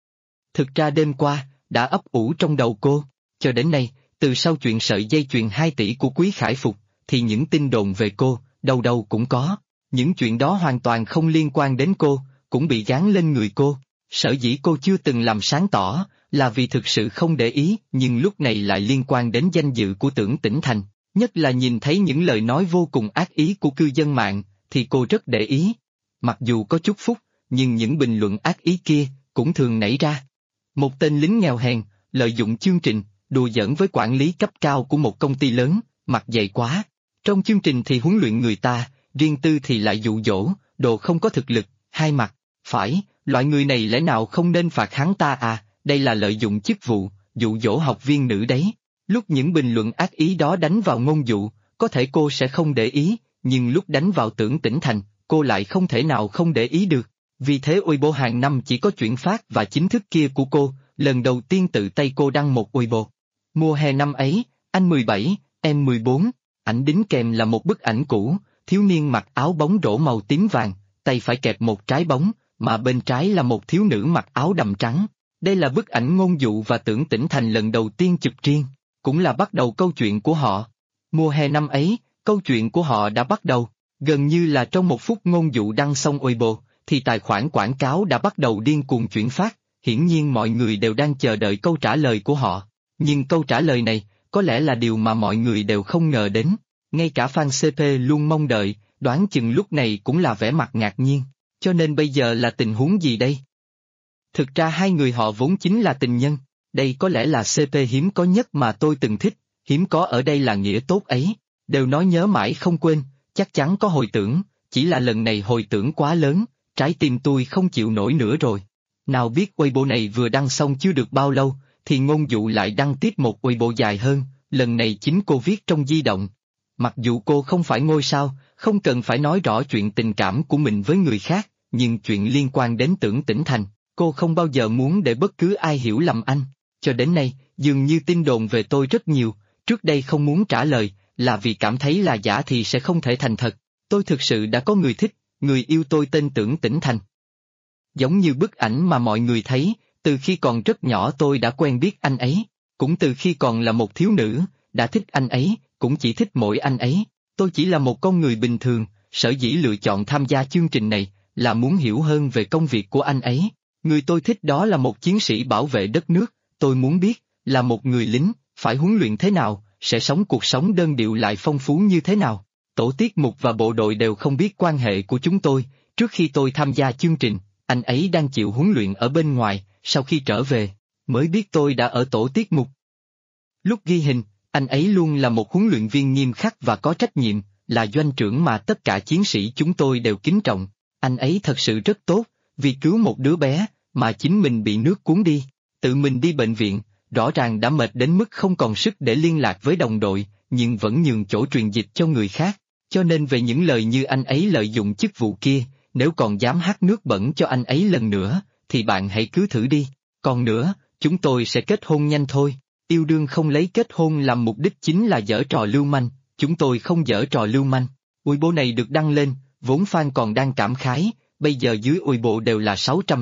Thực ra đêm qua, đã ấp ủ trong đầu cô, cho đến nay, từ sau chuyện sợi dây chuyền 2 tỷ của Quý Khải Phục, thì những tin đồn về cô, đâu đâu cũng có. Những chuyện đó hoàn toàn không liên quan đến cô, cũng bị gán lên người cô. Sở dĩ cô chưa từng làm sáng tỏ, là vì thực sự không để ý, nhưng lúc này lại liên quan đến danh dự của Tưởng Tĩnh Thành. Nhất là nhìn thấy những lời nói vô cùng ác ý của cư dân mạng, thì cô rất để ý. Mặc dù có chút phúc, nhưng những bình luận ác ý kia, cũng thường nảy ra. Một tên lính nghèo hèn, lợi dụng chương trình, đùa giỡn với quản lý cấp cao của một công ty lớn, mặt dày quá. Trong chương trình thì huấn luyện người ta, riêng tư thì lại dụ dỗ, đồ không có thực lực, hai mặt. Phải, loại người này lẽ nào không nên phạt hắn ta à, đây là lợi dụng chức vụ, dụ dỗ học viên nữ đấy. Lúc những bình luận ác ý đó đánh vào Ngôn Dụ, có thể cô sẽ không để ý, nhưng lúc đánh vào Tưởng Tĩnh Thành, cô lại không thể nào không để ý được. Vì thế Weibo hàng năm chỉ có chuyển phát và chính thức kia của cô, lần đầu tiên tự tay cô đăng một Weibo. Mùa hè năm ấy, anh 17, em 14, ảnh đính kèm là một bức ảnh cũ, thiếu niên mặc áo bóng rổ màu tím vàng, tay phải kẹp một trái bóng, mà bên trái là một thiếu nữ mặc áo đầm trắng. Đây là bức ảnh Ngôn Dụ và Tưởng Tĩnh Thành lần đầu tiên chụp riêng, cũng là bắt đầu câu chuyện của họ. Mùa hè năm ấy, câu chuyện của họ đã bắt đầu, gần như là trong một phút Ngôn Dụ đăng xong Weibo, thì tài khoản quảng cáo đã bắt đầu điên cuồng chuyển phát, hiển nhiên mọi người đều đang chờ đợi câu trả lời của họ. Nhưng câu trả lời này, có lẽ là điều mà mọi người đều không ngờ đến. Ngay cả fan CP luôn mong đợi, đoán chừng lúc này cũng là vẻ mặt ngạc nhiên. Cho nên bây giờ là tình huống gì đây? Thực ra hai người họ vốn chính là tình nhân. Đây có lẽ là CP hiếm có nhất mà tôi từng thích, hiếm có ở đây là nghĩa tốt ấy. Đều nói nhớ mãi không quên, chắc chắn có hồi tưởng, chỉ là lần này hồi tưởng quá lớn, trái tim tôi không chịu nổi nữa rồi. Nào biết Weibo này vừa đăng xong chưa được bao lâu, thì Ngôn Dụ lại đăng tiếp một Weibo dài hơn, lần này chính cô viết trong di động. Mặc dù cô không phải ngôi sao, không cần phải nói rõ chuyện tình cảm của mình với người khác, nhưng chuyện liên quan đến Tưởng Tĩnh Thành, cô không bao giờ muốn để bất cứ ai hiểu lầm anh. Cho đến nay, dường như tin đồn về tôi rất nhiều, trước đây không muốn trả lời, là vì cảm thấy là giả thì sẽ không thể thành thật. Tôi thực sự đã có người thích, người yêu tôi tên Tưởng Tĩnh Thành. Giống như bức ảnh mà mọi người thấy, từ khi còn rất nhỏ tôi đã quen biết anh ấy, cũng từ khi còn là một thiếu nữ, đã thích anh ấy, cũng chỉ thích mỗi anh ấy. Tôi chỉ là một con người bình thường, sở dĩ lựa chọn tham gia chương trình này, là muốn hiểu hơn về công việc của anh ấy. Người tôi thích đó là một chiến sĩ bảo vệ đất nước, tôi muốn biết, là một người lính, phải huấn luyện thế nào, sẽ sống cuộc sống đơn điệu lại phong phú như thế nào. Tổ tiết mục và bộ đội đều không biết quan hệ của chúng tôi, trước khi tôi tham gia chương trình, anh ấy đang chịu huấn luyện ở bên ngoài, sau khi trở về, mới biết tôi đã ở tổ tiết mục. Lúc ghi hình, anh ấy luôn là một huấn luyện viên nghiêm khắc và có trách nhiệm, là doanh trưởng mà tất cả chiến sĩ chúng tôi đều kính trọng. Anh ấy thật sự rất tốt, vì cứu một đứa bé, mà chính mình bị nước cuốn đi, tự mình đi bệnh viện, rõ ràng đã mệt đến mức không còn sức để liên lạc với đồng đội, nhưng vẫn nhường chỗ truyền dịch cho người khác. Cho nên về những lời như anh ấy lợi dụng chức vụ kia, nếu còn dám hắt nước bẩn cho anh ấy lần nữa, thì bạn hãy cứ thử đi. Còn nữa, chúng tôi sẽ kết hôn nhanh thôi. Yêu đương không lấy kết hôn làm mục đích chính là giở trò lưu manh, chúng tôi không giở trò lưu manh. Weibo này được đăng lên, vốn fan còn đang cảm khái, bây giờ dưới Weibo đều là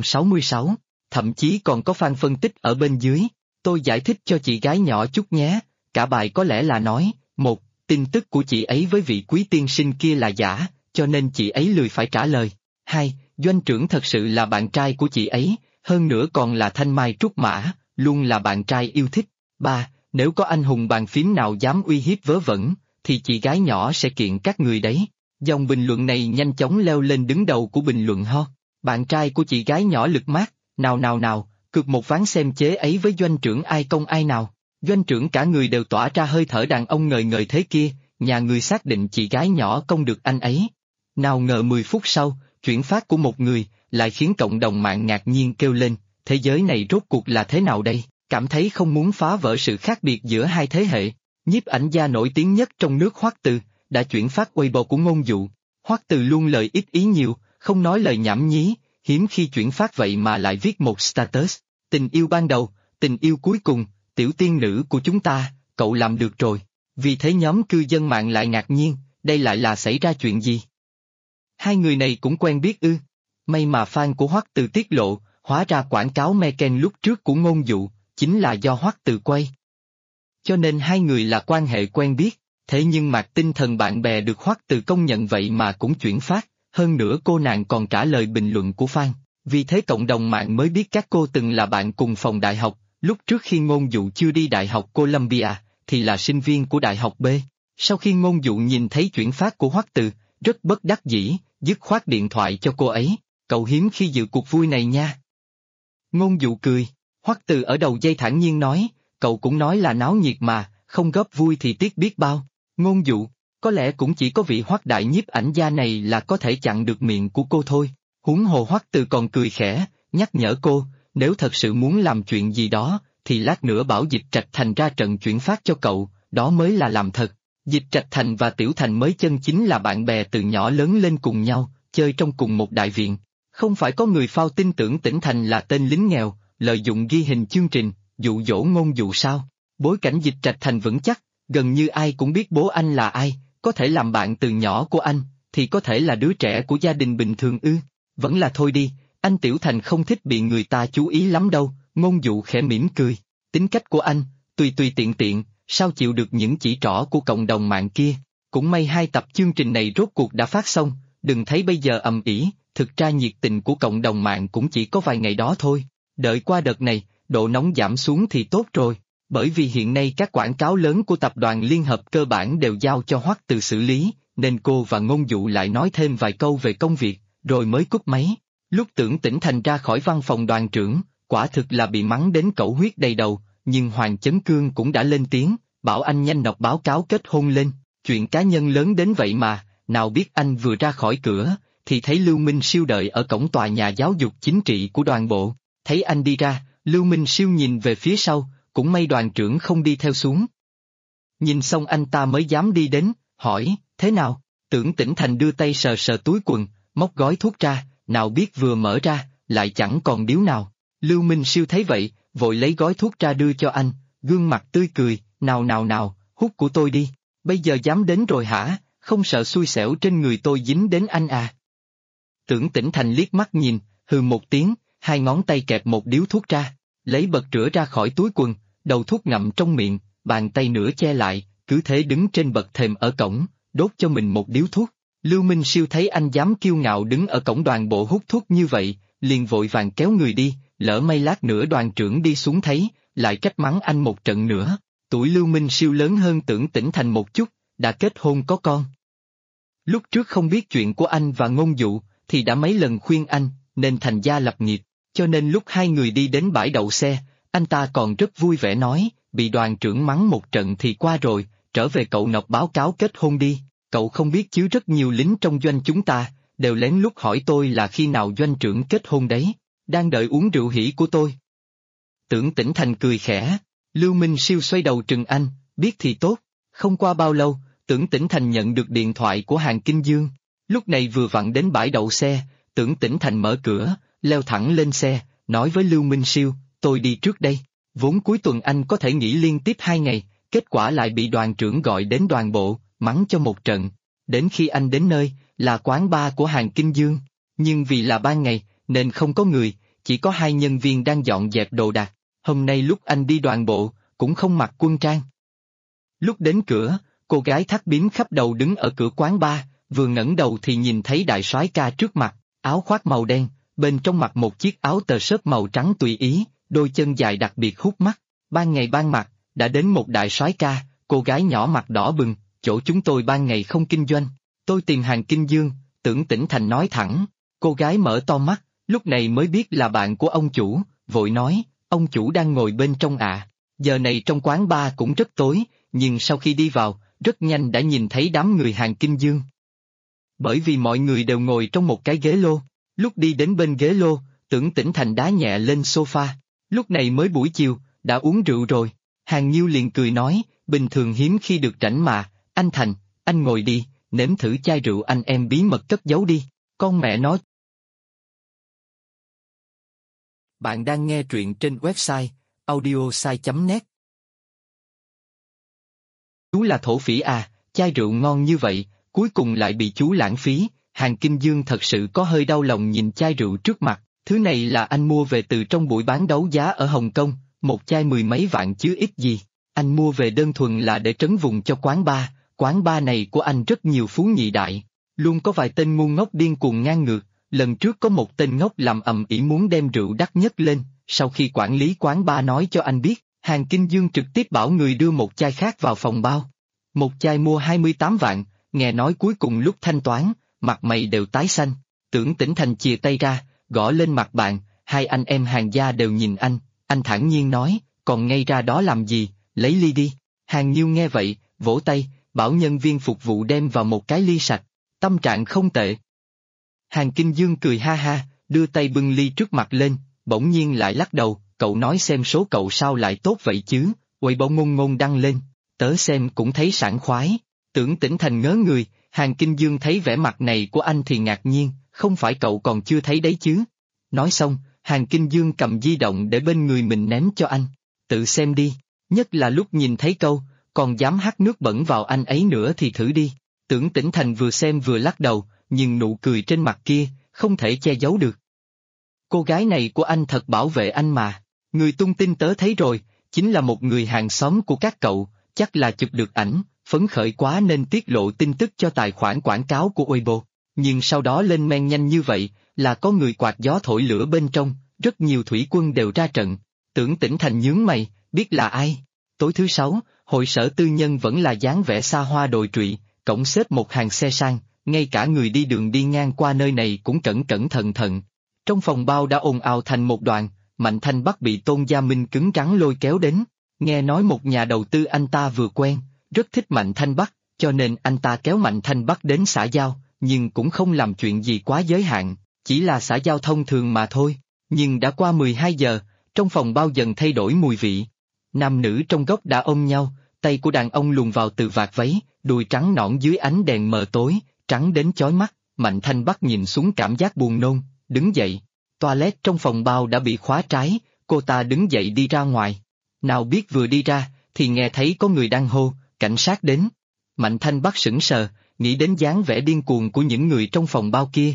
666, thậm chí còn có fan phân tích ở bên dưới. Tôi giải thích cho chị gái nhỏ chút nhé, cả bài có lẽ là nói, một, tin tức của chị ấy với vị quý tiên sinh kia là giả, cho nên chị ấy lười phải trả lời. 2. Doanh trưởng thật sự là bạn trai của chị ấy, hơn nữa còn là thanh mai trúc mã, luôn là bạn trai yêu thích. 3. Nếu có anh hùng bàn phím nào dám uy hiếp vớ vẩn, thì chị gái nhỏ sẽ kiện các người đấy. Dòng bình luận này nhanh chóng leo lên đứng đầu của bình luận ho. Bạn trai của chị gái nhỏ lực mát, nào, cược một ván xem chế ấy với doanh trưởng ai công ai nào. Doanh trưởng cả người đều tỏa ra hơi thở đàn ông ngời ngời thế kia, nhà người xác định chị gái nhỏ công được anh ấy. Nào ngờ 10 phút sau, chuyển phát của một người, lại khiến cộng đồng mạng ngạc nhiên kêu lên, thế giới này rốt cuộc là thế nào đây, cảm thấy không muốn phá vỡ sự khác biệt giữa hai thế hệ. Nhiếp ảnh gia nổi tiếng nhất trong nước Hoắc Từ, đã chuyển phát Weibo của Ngôn Dụ. Hoắc Từ luôn lời ít ý nhiều, không nói lời nhảm nhí, hiếm khi chuyển phát vậy mà lại viết một status. Tình yêu ban đầu, tình yêu cuối cùng, tiểu tiên nữ của chúng ta, cậu làm được rồi. Vì thế nhóm cư dân mạng lại ngạc nhiên, đây lại là xảy ra chuyện gì? Hai người này cũng quen biết ư? May mà fan của Hoắc Từ tiết lộ, hóa ra quảng cáo Meken lúc trước của Ngôn Dụ, chính là do Hoắc Từ quay. Cho nên hai người là quan hệ quen biết, thế nhưng Mạc Tinh Thần bạn bè được Hoắc Từ công nhận vậy mà cũng chuyển phát, hơn nữa cô nàng còn trả lời bình luận của fan. Vì thế cộng đồng mạng mới biết các cô từng là bạn cùng phòng đại học, lúc trước khi Ngôn Dụ chưa đi Đại học Columbia, thì là sinh viên của Đại học B. Sau khi Ngôn Dụ nhìn thấy chuyển phát của Hoắc Từ, rất bất đắc dĩ, dứt khoát điện thoại cho cô ấy, cậu hiếm khi dự cuộc vui này nha. Ngôn Dụ cười, Hoắc Từ ở đầu dây thản nhiên nói, cậu cũng nói là náo nhiệt mà, không góp vui thì tiếc biết bao. Ngôn Dụ, có lẽ cũng chỉ có vị Hoắc đại nhiếp ảnh gia này là có thể chặn được miệng của cô thôi. Huống hồ Hoắc Từ còn cười khẽ, nhắc nhở cô, nếu thật sự muốn làm chuyện gì đó, thì lát nữa bảo Dịch Trạch Thành ra trận chuyển phát cho cậu, đó mới là làm thật. Dịch Trạch Thành và Tiểu Thành mới chân chính là bạn bè từ nhỏ lớn lên cùng nhau, chơi trong cùng một đại viện. Không phải có người phao tin tưởng Tỉnh Thành là tên lính nghèo, lợi dụng ghi hình chương trình, dụ dỗ Ngôn Dụ sao? Bối cảnh Dịch Trạch Thành vững chắc, gần như ai cũng biết bố anh là ai, có thể làm bạn từ nhỏ của anh, thì có thể là đứa trẻ của gia đình bình thường ư? Vẫn là thôi đi, anh Tiểu Thành không thích bị người ta chú ý lắm đâu. Ngôn Dụ khẽ mỉm cười, tính cách của anh, tùy tùy tiện tiện, sao chịu được những chỉ trỏ của cộng đồng mạng kia. Cũng may 2 tập chương trình này rốt cuộc đã phát xong, đừng thấy bây giờ ầm ĩ, thực ra nhiệt tình của cộng đồng mạng cũng chỉ có vài ngày đó thôi. Đợi qua đợt này, độ nóng giảm xuống thì tốt rồi, bởi vì hiện nay các quảng cáo lớn của tập đoàn Liên Hợp cơ bản đều giao cho Hoắc Từ xử lý, nên cô và Ngôn Dụ lại nói thêm vài câu về công việc, rồi mới cúp máy. Lúc Tưởng Tỉnh Thành ra khỏi văn phòng đoàn trưởng, quả thực là bị mắng đến cẩu huyết đầy đầu, nhưng Hoàng Chấn Cương cũng đã lên tiếng, bảo anh nhanh nộp báo cáo kết hôn lên, chuyện cá nhân lớn đến vậy mà, nào biết anh vừa ra khỏi cửa, thì thấy Lưu Minh Siêu đợi ở cổng tòa nhà giáo dục chính trị của đoàn bộ, thấy anh đi ra, Lưu Minh Siêu nhìn về phía sau, cũng may đoàn trưởng không đi theo xuống. Nhìn xong anh ta mới dám đi đến, hỏi, thế nào? Tưởng Tỉnh Thành đưa tay sờ sờ túi quần, móc gói thuốc ra, nào biết vừa mở ra, lại chẳng còn điếu nào. Lưu Minh Siêu thấy vậy, vội lấy gói thuốc ra đưa cho anh, gương mặt tươi cười, nào, hút của tôi đi, bây giờ dám đến rồi hả, không sợ xui xẻo trên người tôi dính đến anh à. Tưởng Tỉnh Thành liếc mắt nhìn, hừ một tiếng, 2 ngón tay kẹp một điếu thuốc ra, lấy bật rửa ra khỏi túi quần, đầu thuốc ngậm trong miệng, bàn tay nửa che lại, cứ thế đứng trên bậc thềm ở cổng, đốt cho mình một điếu thuốc. Lưu Minh Siêu thấy anh dám kiêu ngạo đứng ở cổng đoàn bộ hút thuốc như vậy, liền vội vàng kéo người đi, lỡ may lát nữa đoàn trưởng đi xuống thấy, lại trách mắng anh một trận nữa. Tuổi Lưu Minh Siêu lớn hơn Tưởng Tỉnh Thành một chút, đã kết hôn có con. Lúc trước không biết chuyện của anh và Ngôn Dụ, thì đã mấy lần khuyên anh, nên thành gia lập nghiệp, cho nên lúc hai người đi đến bãi đậu xe, anh ta còn rất vui vẻ nói, bị đoàn trưởng mắng một trận thì qua rồi, trở về cậu nộp báo cáo kết hôn đi, cậu không biết chứ rất nhiều lính trong doanh chúng ta, đều lén lút hỏi tôi là khi nào doanh trưởng kết hôn đấy, đang đợi uống rượu hỉ của tôi. Tưởng Tỉnh Thành cười khẽ, Lưu Minh Siêu xoay đầu trừng anh, biết thì tốt, không qua bao lâu, Tưởng Tỉnh Thành nhận được điện thoại của Hàn Kinh Dương, lúc này vừa vặn đến bãi đậu xe, Tưởng Tỉnh Thành mở cửa, leo thẳng lên xe, nói với Lưu Minh Siêu, tôi đi trước đây, vốn cuối tuần anh có thể nghỉ liên tiếp 2 ngày, kết quả lại bị đoàn trưởng gọi đến đoàn bộ, mắng cho một trận, đến khi anh đến nơi, là quán bar của Hàn Kinh Dương, nhưng vì là ban ngày, nên không có người, chỉ có 2 nhân viên đang dọn dẹp đồ đạc, hôm nay lúc anh đi đoàn bộ, cũng không mặc quân trang. Lúc đến cửa, cô gái thắt bím khắp đầu đứng ở cửa quán bar, vừa ngẩng đầu thì nhìn thấy đại soái ca trước mặt, áo khoác màu đen, bên trong mặc một chiếc áo tơ xốp màu trắng tùy ý, đôi chân dài đặc biệt hút mắt, ban ngày ban mặt, đã đến một đại soái ca, cô gái nhỏ mặt đỏ bừng, chỗ chúng tôi ban ngày không kinh doanh, tôi tìm Hàn Kinh Dương, Tưởng Tỉnh Thành nói thẳng, cô gái mở to mắt, lúc này mới biết là bạn của ông chủ, vội nói, ông chủ đang ngồi bên trong ạ. Giờ này trong quán bar cũng rất tối, nhưng sau khi đi vào, rất nhanh đã nhìn thấy đám người Hàn Kinh Dương. Bởi vì mọi người đều ngồi trong một cái ghế lô, lúc đi đến bên ghế lô, Tưởng Tỉnh Thành đá nhẹ lên sofa, lúc này mới buổi chiều, đã uống rượu rồi, Hàn Nhiêu liền cười nói, bình thường hiếm khi được rảnh mà, anh Thành, anh ngồi đi, nếm thử chai rượu anh em bí mật cất giấu đi, con mẹ nó. Bạn đang nghe truyện trên website audiosai.net. Chú là thổ phỉ à, chai rượu ngon như vậy, cuối cùng lại bị chú lãng phí. Hàng Kinh Dương thật sự có hơi đau lòng nhìn chai rượu trước mặt, thứ này là anh mua về từ trong buổi bán đấu giá ở Hồng Kông, một chai 10 mấy vạn chứ ít gì. Anh mua về đơn thuần là để trấn vùng cho quán bar này của anh rất nhiều phú nhị đại, luôn có vài tên ngu ngốc điên cuồng ngang ngược. Lần trước có một tên ngốc làm ầm ĩ muốn đem rượu đắt nhất lên, sau khi quản lý quán bar nói cho anh biết, Hàng Kinh Dương trực tiếp bảo người đưa một chai khác vào phòng bao. Một chai mua 28 vạn, nghe nói cuối cùng lúc thanh toán, mặt mày đều tái xanh. Tưởng Tĩnh Thành chìa tay ra, gõ lên mặt bạn, hai anh em Hàng gia đều nhìn anh thản nhiên nói, còn ngây ra đó làm gì, lấy ly đi. Hàng Nhiêu nghe vậy, vỗ tay, bảo nhân viên phục vụ đem vào một cái ly sạch, tâm trạng không tệ. Hàng Kinh Dương cười ha ha, đưa tay bưng ly trước mặt lên, bỗng nhiên lại lắc đầu, cậu nói xem số cậu sao lại tốt vậy chứ, Weibo ngôn ngôn đăng lên, tớ xem cũng thấy sảng khoái. Tưởng Tĩnh Thành ngớ người, Hàng Kinh Dương thấy vẻ mặt này của anh thì ngạc nhiên, không phải cậu còn chưa thấy đấy chứ. Nói xong, Hàng Kinh Dương cầm di động để bên người mình ném cho anh, tự xem đi, nhất là lúc nhìn thấy câu, còn dám hắt nước bẩn vào anh ấy nữa thì thử đi. Tưởng Tĩnh Thành vừa xem vừa lắc đầu, nhưng nụ cười trên mặt kia, không thể che giấu được. Cô gái này của anh thật bảo vệ anh mà, người tung tin tớ thấy rồi, chính là một người hàng xóm của các cậu, chắc là chụp được ảnh, phấn khởi quá nên tiết lộ tin tức cho tài khoản quảng cáo của Weibo, nhưng sau đó lên men nhanh như vậy, là có người quạt gió thổi lửa bên trong, rất nhiều thủy quân đều ra trận. Tưởng Tĩnh Thành nhướng mày, biết là ai? Tối thứ Sáu, hội sở tư nhân vẫn là dáng vẻ xa hoa đồi trụy, cổng xếp một hàng xe sang, ngay cả người đi đường đi ngang qua nơi này cũng cẩn cẩn thận thận. Trong phòng bao đã ồn ào thành một đoàn, Mạnh Thanh Bắc bị Tôn Gia Minh cứng rắn lôi kéo đến. Nghe nói một nhà đầu tư anh ta vừa quen, rất thích Mạnh Thanh Bắc, cho nên anh ta kéo Mạnh Thanh Bắc đến xã giao, nhưng cũng không làm chuyện gì quá giới hạn, chỉ là xã giao thông thường mà thôi. Nhưng đã qua 12 giờ, trong phòng bao dần thay đổi mùi vị. Nam nữ trong góc đã ôm nhau, tay của đàn ông luồn vào từ vạt váy, đùi trắng nõn dưới ánh đèn mờ tối, trắng đến chói mắt. Mạnh Thanh Bắc nhìn xuống cảm giác buồn nôn, đứng dậy. Toilet trong phòng bao đã bị khóa trái, cô ta đứng dậy đi ra ngoài. Nào biết vừa đi ra, thì nghe thấy có người đang hô, cảnh sát đến. Mạnh Thanh Bắc sững sờ, nghĩ đến dáng vẻ điên cuồng của những người trong phòng bao kia.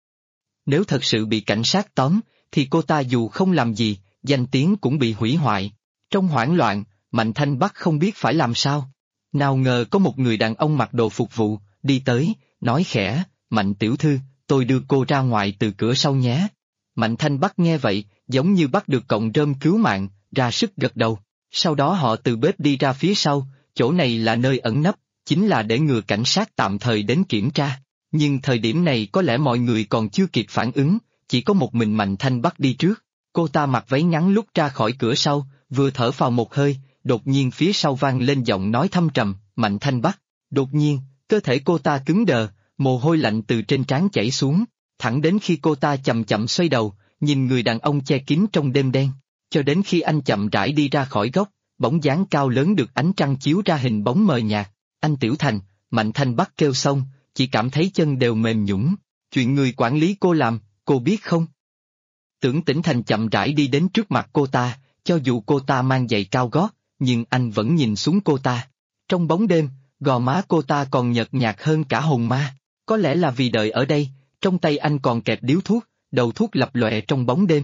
Nếu thật sự bị cảnh sát tóm, thì cô ta dù không làm gì, danh tiếng cũng bị hủy hoại. Trong hoảng loạn, Mạnh Thanh Bắc không biết phải làm sao. Nào ngờ có một người đàn ông mặc đồ phục vụ, đi tới, nói khẽ, Mạnh tiểu thư, tôi đưa cô ra ngoài từ cửa sau nhé. Mạnh Thanh Bắc nghe vậy, giống như bắt được cọng rơm cứu mạng, ra sức gật đầu. Sau đó họ từ bếp đi ra phía sau, chỗ này là nơi ẩn nấp, chính là để ngừa cảnh sát tạm thời đến kiểm tra. Nhưng thời điểm này có lẽ mọi người còn chưa kịp phản ứng, chỉ có một mình Mạnh Thanh Bắc đi trước. Cô ta mặc váy ngắn lúc ra khỏi cửa sau, vừa thở phào một hơi, đột nhiên phía sau vang lên giọng nói thâm trầm, Mạnh Thanh Bắc. Đột nhiên, cơ thể cô ta cứng đờ, mồ hôi lạnh từ trên trán chảy xuống, thẳng đến khi cô ta chậm chậm xoay đầu, nhìn người đàn ông che kín trong đêm đen, cho đến khi anh chậm rãi đi ra khỏi góc, bóng dáng cao lớn được ánh trăng chiếu ra hình bóng mờ nhạt. Anh Tiểu Thành, Mạnh Thanh Bắc kêu xong, chỉ cảm thấy chân đều mềm nhũn. Chuyện người quản lý cô làm, cô biết không? Tưởng Tĩnh Thành chậm rãi đi đến trước mặt cô ta, cho dù cô ta mang giày cao gót, nhưng anh vẫn nhìn xuống cô ta. Trong bóng đêm, gò má cô ta còn nhợt nhạt hơn cả hồn ma, có lẽ là vì đợi ở đây, trong tay anh còn kẹp điếu thuốc, đầu thuốc lập lòe trong bóng đêm.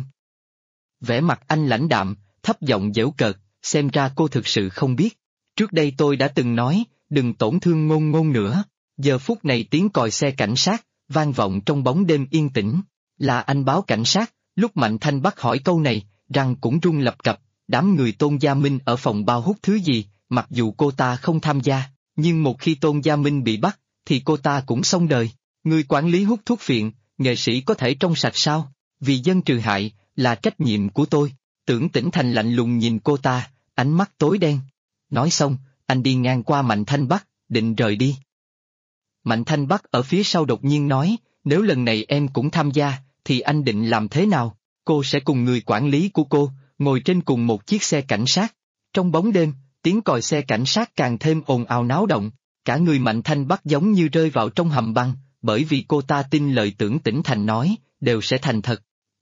Vẻ mặt anh lãnh đạm, thấp giọng giễu cợt, xem ra cô thực sự không biết. Trước đây tôi đã từng nói, đừng tổn thương ngôn ngôn nữa. Giờ phút này tiếng còi xe cảnh sát, vang vọng trong bóng đêm yên tĩnh. Là anh báo cảnh sát, lúc Mạnh Thanh Bắc hỏi câu này, răng cũng run lập cập, đám người Tôn Gia Minh ở phòng bao hút thứ gì, mặc dù cô ta không tham gia, nhưng một khi Tôn Gia Minh bị bắt, thì cô ta cũng xong đời. Người quản lý hút thuốc phiện, nghệ sĩ có thể trong sạch sao? Vì dân trừ hại, là trách nhiệm của tôi. Tưởng Tĩnh Thành lạnh lùng nhìn cô ta, ánh mắt tối đen. Nói xong, anh đi ngang qua Mạnh Thanh Bắc, định rời đi. Mạnh Thanh Bắc ở phía sau đột nhiên nói, nếu lần này em cũng tham gia, thì anh định làm thế nào? Cô sẽ cùng người quản lý của cô, ngồi trên cùng một chiếc xe cảnh sát. Trong bóng đêm, tiếng còi xe cảnh sát càng thêm ồn ào náo động, cả người Mạnh Thanh Bắc giống như rơi vào trong hầm băng, bởi vì cô ta tin lời Tưởng Tĩnh Thành nói, đều sẽ thành thật.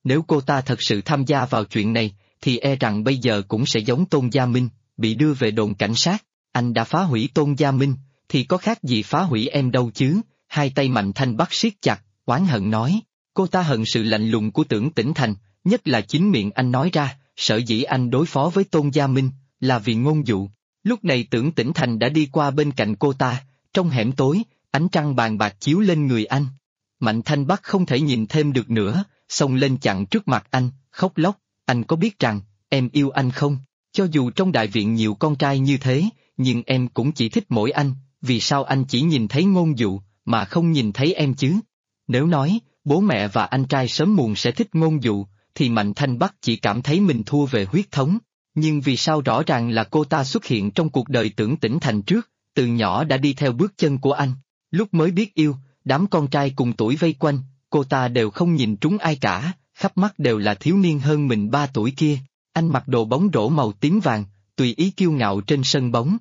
Nếu cô ta thật sự tham gia vào chuyện này, thì e rằng bây giờ cũng sẽ giống Tôn Gia Minh, bị đưa về đồn cảnh sát. Anh đã phá hủy Tôn Gia Minh, thì có khác gì phá hủy em đâu chứ? Hai tay Mạnh Thanh Bắc siết chặt, oán hận nói. Cô ta hận sự lạnh lùng của Tưởng Tĩnh Thành, nhất là chính miệng anh nói ra, sở dĩ anh đối phó với Tôn Gia Minh, là vì ngôn dụ. Lúc này Tưởng Tĩnh Thành đã đi qua bên cạnh cô ta, trong hẻm tối, ánh trăng bàn bạc chiếu lên người anh. Mạnh Thanh Bắc không thể nhìn thêm được nữa, xông lên chặn trước mặt anh, khóc lóc, anh có biết rằng, em yêu anh không? Cho dù trong đại viện nhiều con trai như thế, nhưng em cũng chỉ thích mỗi anh, vì sao anh chỉ nhìn thấy ngôn dụ, mà không nhìn thấy em chứ? Nếu nói, bố mẹ và anh trai sớm muộn sẽ thích ngôn dụ, thì Mạnh Thanh Bắc chỉ cảm thấy mình thua về huyết thống. Nhưng vì sao rõ ràng là cô ta xuất hiện trong cuộc đời Tưởng Tĩnh Thành trước, từ nhỏ đã đi theo bước chân của anh. Lúc mới biết yêu, đám con trai cùng tuổi vây quanh, cô ta đều không nhìn trúng ai cả, khắp mắt đều là thiếu niên hơn mình 3 tuổi kia. Anh mặc đồ bóng rổ màu tím vàng, tùy ý kiêu ngạo trên sân bóng.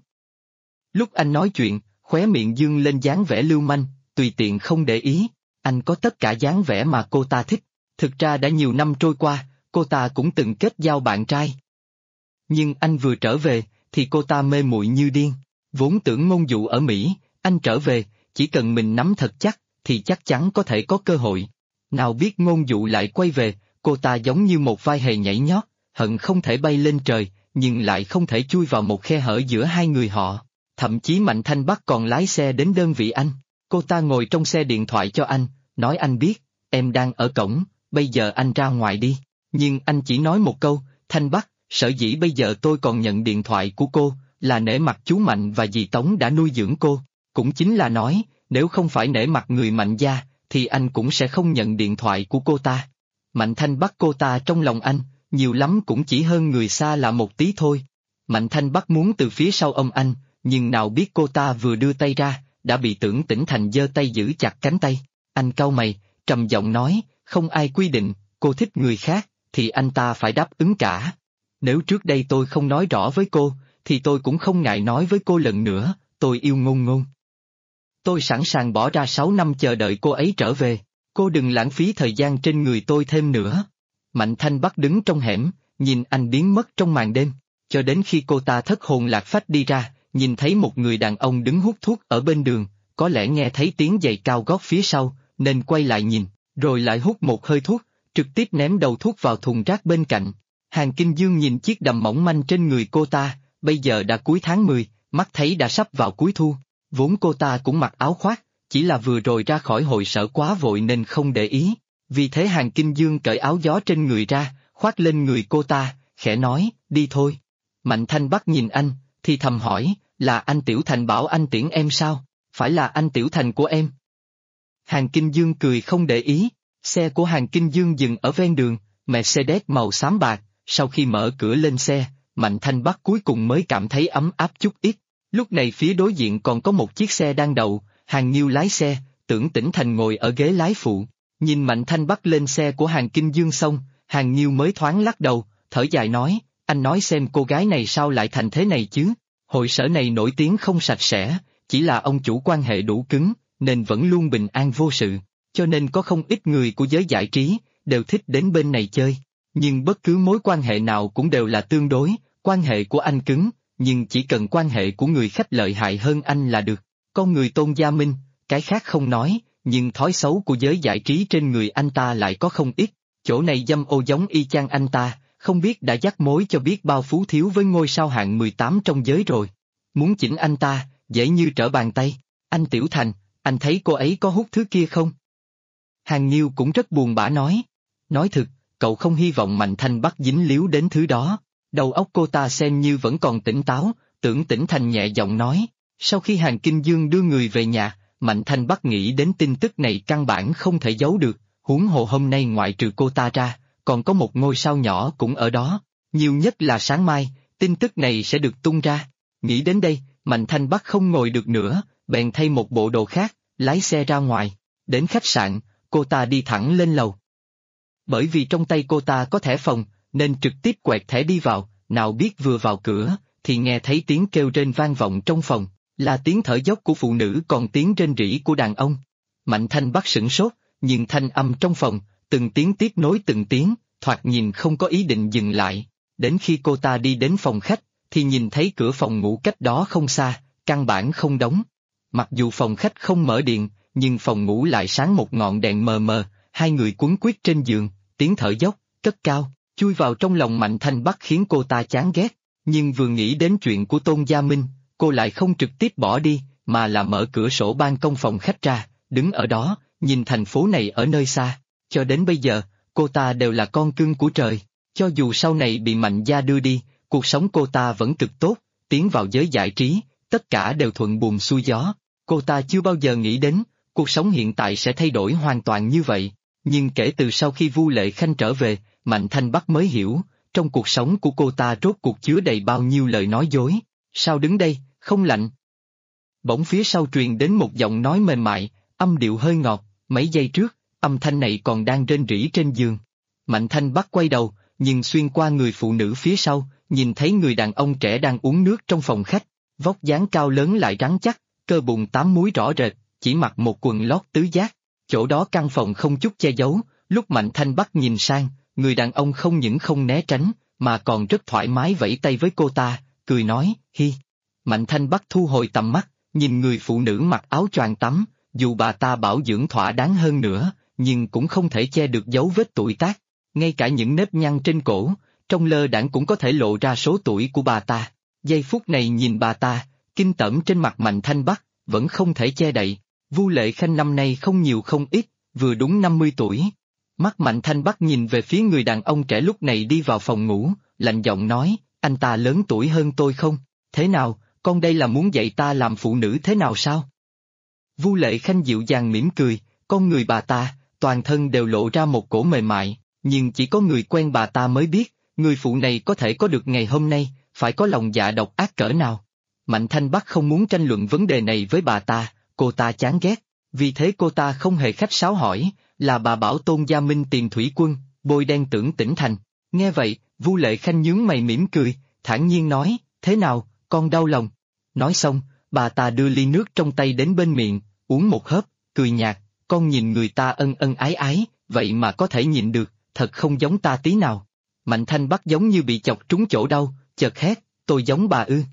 Lúc anh nói chuyện, khóe miệng dương lên dáng vẻ lưu manh, tùy tiện không để ý. Anh có tất cả dáng vẻ mà cô ta thích. Thực ra đã nhiều năm trôi qua, cô ta cũng từng kết giao bạn trai. Nhưng anh vừa trở về, thì cô ta mê muội như điên. Vốn tưởng ngôn dụ ở Mỹ, anh trở về, chỉ cần mình nắm thật chắc, thì chắc chắn có thể có cơ hội. Nào biết ngôn dụ lại quay về, cô ta giống như một vai hề nhảy nhót, hận không thể bay lên trời, nhưng lại không thể chui vào một khe hở giữa hai người họ. Thậm chí Mạnh Thanh Bắc còn lái xe đến đơn vị anh. Cô ta ngồi trong xe điện thoại cho anh, nói anh biết, em đang ở cổng, bây giờ anh ra ngoài đi. Nhưng anh chỉ nói một câu, Thanh Bắc, sở dĩ bây giờ tôi còn nhận điện thoại của cô, là nể mặt chú Mạnh và dì Tống đã nuôi dưỡng cô. Cũng chính là nói, nếu không phải nể mặt người Mạnh gia, thì anh cũng sẽ không nhận điện thoại của cô ta. Mạnh Thanh Bắc cô ta trong lòng anh, nhiều lắm cũng chỉ hơn người xa lạ một tí thôi. Mạnh Thanh Bắc muốn từ phía sau ôm anh, nhưng nào biết cô ta vừa đưa tay ra, đã bị Tưởng Tĩnh Thành giơ tay giữ chặt cánh tay. Anh cau mày, trầm giọng nói, không ai quy định, cô thích người khác, thì anh ta phải đáp ứng cả. Nếu trước đây tôi không nói rõ với cô, thì tôi cũng không ngại nói với cô lần nữa, tôi yêu Ngôn Ngôn. Tôi sẵn sàng bỏ ra 6 năm chờ đợi cô ấy trở về, cô đừng lãng phí thời gian trên người tôi thêm nữa. Mạnh Thanh Bắc đứng trong hẻm, nhìn anh biến mất trong màn đêm, cho đến khi cô ta thất hồn lạc phách đi ra, nhìn thấy một người đàn ông đứng hút thuốc ở bên đường, có lẽ nghe thấy tiếng giày cao gót phía sau, nên quay lại nhìn, rồi lại hút một hơi thuốc, trực tiếp ném đầu thuốc vào thùng rác bên cạnh. Hàn Kinh Dương nhìn chiếc đầm mỏng manh trên người cô ta, bây giờ đã cuối tháng 10, mắt thấy đã sắp vào cuối thu, vốn cô ta cũng mặc áo khoác, chỉ là vừa rồi ra khỏi hội sở quá vội nên không để ý. Vì thế Hàn Kinh Dương cởi áo gió trên người ra, khoác lên người cô ta, khẽ nói, đi thôi. Mạnh Thanh Bắc nhìn anh, thì thầm hỏi, là anh Tiểu Thành bảo anh tiễn em sao? Phải là anh Tiểu Thành của em? Hàn Kinh Dương cười không để ý, xe của Hàn Kinh Dương dừng ở ven đường, Mercedes màu xám bạc, sau khi mở cửa lên xe, Mạnh Thanh Bắc cuối cùng mới cảm thấy ấm áp chút ít. Lúc này phía đối diện còn có một chiếc xe đang đậu, Hàn Nhiêu lái xe, Tưởng Tĩnh Thành ngồi ở ghế lái phụ. Nhìn Mạnh Thanh Bắc lên xe của Hàn Kinh Dương xong, Hàn Nhiêu mới thoáng lắc đầu, thở dài nói, anh nói xem cô gái này sao lại thành thế này chứ? Hội sở này nổi tiếng không sạch sẽ, chỉ là ông chủ quan hệ đủ cứng, nên vẫn luôn bình an vô sự, cho nên có không ít người của giới giải trí, đều thích đến bên này chơi. Nhưng bất cứ mối quan hệ nào cũng đều là tương đối, quan hệ của anh cứng, nhưng chỉ cần quan hệ của người khách lợi hại hơn anh là được. Con người Tôn Gia Minh, cái khác không nói, nhưng thói xấu của giới giải trí trên người anh ta lại có không ít, chỗ này dâm ô giống y chang anh ta, không biết đã dắt mối cho biết bao phú thiếu với ngôi sao hạng 18 trong giới rồi. Muốn chỉnh anh ta, dễ như trở bàn tay. Anh Tiểu Thành, anh thấy cô ấy có hút thứ kia không? Hàn Nhiêu cũng rất buồn bã nói. Nói thực, cậu không hy vọng Mạnh Thanh Bắc dính líu đến thứ đó. Đầu óc cô ta xem như vẫn còn tỉnh táo, Tưởng Tĩnh Thành nhẹ giọng nói. Sau khi Hàn Kinh Dương đưa người về nhà, Mạnh Thanh Bắc nghĩ đến tin tức này căn bản không thể giấu được, huống hồ hôm nay ngoại trừ cô ta ra, còn có một ngôi sao nhỏ cũng ở đó, nhiều nhất là sáng mai, tin tức này sẽ được tung ra. Nghĩ đến đây, Mạnh Thanh Bắc không ngồi được nữa, bèn thay một bộ đồ khác, lái xe ra ngoài. Đến khách sạn, cô ta đi thẳng lên lầu. Bởi vì trong tay cô ta có thẻ phòng, nên trực tiếp quẹt thẻ đi vào, nào biết vừa vào cửa, thì nghe thấy tiếng kêu rên vang vọng trong phòng, là tiếng thở dốc của phụ nữ còn tiếng rên rỉ của đàn ông. Mạnh Thanh Bắc sửng sốt, nhưng thanh âm trong phòng, từng tiếng tiếp nối từng tiếng, thoạt nhìn không có ý định dừng lại. Đến khi cô ta đi đến phòng khách, thì nhìn thấy cửa phòng ngủ cách đó không xa, căn bản không đóng. Mặc dù phòng khách không mở điện, nhưng phòng ngủ lại sáng một ngọn đèn mờ mờ, hai người quấn quýt trên giường, tiếng thở dốc, cất cao, chui vào trong lòng Mạnh Thanh Bắc khiến cô ta chán ghét. Nhưng vừa nghĩ đến chuyện của Tôn Gia Minh, cô lại không trực tiếp bỏ đi, mà là mở cửa sổ ban công phòng khách ra, đứng ở đó, nhìn thành phố này ở nơi xa. Cho đến bây giờ, cô ta đều là con cưng của trời. Cho dù sau này bị Mạnh gia đưa đi, cuộc sống cô ta vẫn cực tốt, tiến vào giới giải trí, tất cả đều thuận buồm xuôi gió. Cô ta chưa bao giờ nghĩ đến, cuộc sống hiện tại sẽ thay đổi hoàn toàn như vậy. Nhưng kể từ sau khi Vu Lệ Khanh trở về, Mạnh Thanh Bắc mới hiểu, trong cuộc sống của cô ta rốt cuộc chứa đầy bao nhiêu lời nói dối. Sao đứng đây, không lạnh? Bỗng phía sau truyền đến một giọng nói mềm mại, âm điệu hơi ngọt, mấy giây trước, âm thanh này còn đang rên rỉ trên giường. Mạnh Thanh Bắc quay đầu, nhưng xuyên qua người phụ nữ phía sau, nhìn thấy người đàn ông trẻ đang uống nước trong phòng khách, vóc dáng cao lớn lại rắn chắc, cơ bụng 8 múi rõ rệt, chỉ mặc một quần lót tứ giác. Chỗ đó căn phòng không chút che giấu, lúc Mạnh Thanh Bắc nhìn sang, người đàn ông không những không né tránh, mà còn rất thoải mái vẫy tay với cô ta, cười nói, hi. Mạnh Thanh Bắc thu hồi tầm mắt, nhìn người phụ nữ mặc áo choàng tắm, dù bà ta bảo dưỡng thỏa đáng hơn nữa, nhưng cũng không thể che được dấu vết tuổi tác. Ngay cả những nếp nhăn trên cổ, trong lơ đãng cũng có thể lộ ra số tuổi của bà ta. Giây phút này nhìn bà ta, kinh tởm trên mặt Mạnh Thanh Bắc, vẫn không thể che đậy. Vu Lệ Khanh năm nay không nhiều không ít, vừa đúng 50 tuổi. Mắt Mạnh Thanh Bắc nhìn về phía người đàn ông trẻ lúc này đi vào phòng ngủ, lạnh giọng nói, anh ta lớn tuổi hơn tôi không? Thế nào, con đây là muốn dạy ta làm phụ nữ thế nào sao? Vu Lệ Khanh dịu dàng mỉm cười, con người bà ta, toàn thân đều lộ ra một cổ mềm mại, nhưng chỉ có người quen bà ta mới biết, người phụ này có thể có được ngày hôm nay, phải có lòng dạ độc ác cỡ nào. Mạnh Thanh Bắc không muốn tranh luận vấn đề này với bà ta, cô ta chán ghét, vì thế cô ta không hề khách sáo hỏi, là bà bảo Tôn Gia Minh tìm thủy quân, bôi đen tưởng tỉnh thành. Nghe vậy, Vu Lệ Khanh nhướng mày mỉm cười, thản nhiên nói, thế nào, con đau lòng. Nói xong, bà ta đưa ly nước trong tay đến bên miệng, uống một hớp, cười nhạt, con nhìn người ta ân ân ái ái, vậy mà có thể nhịn được, thật không giống ta tí nào. Mạnh Thanh Bắc giống như bị chọc trúng chỗ đau, chợt hét, tôi giống bà ư?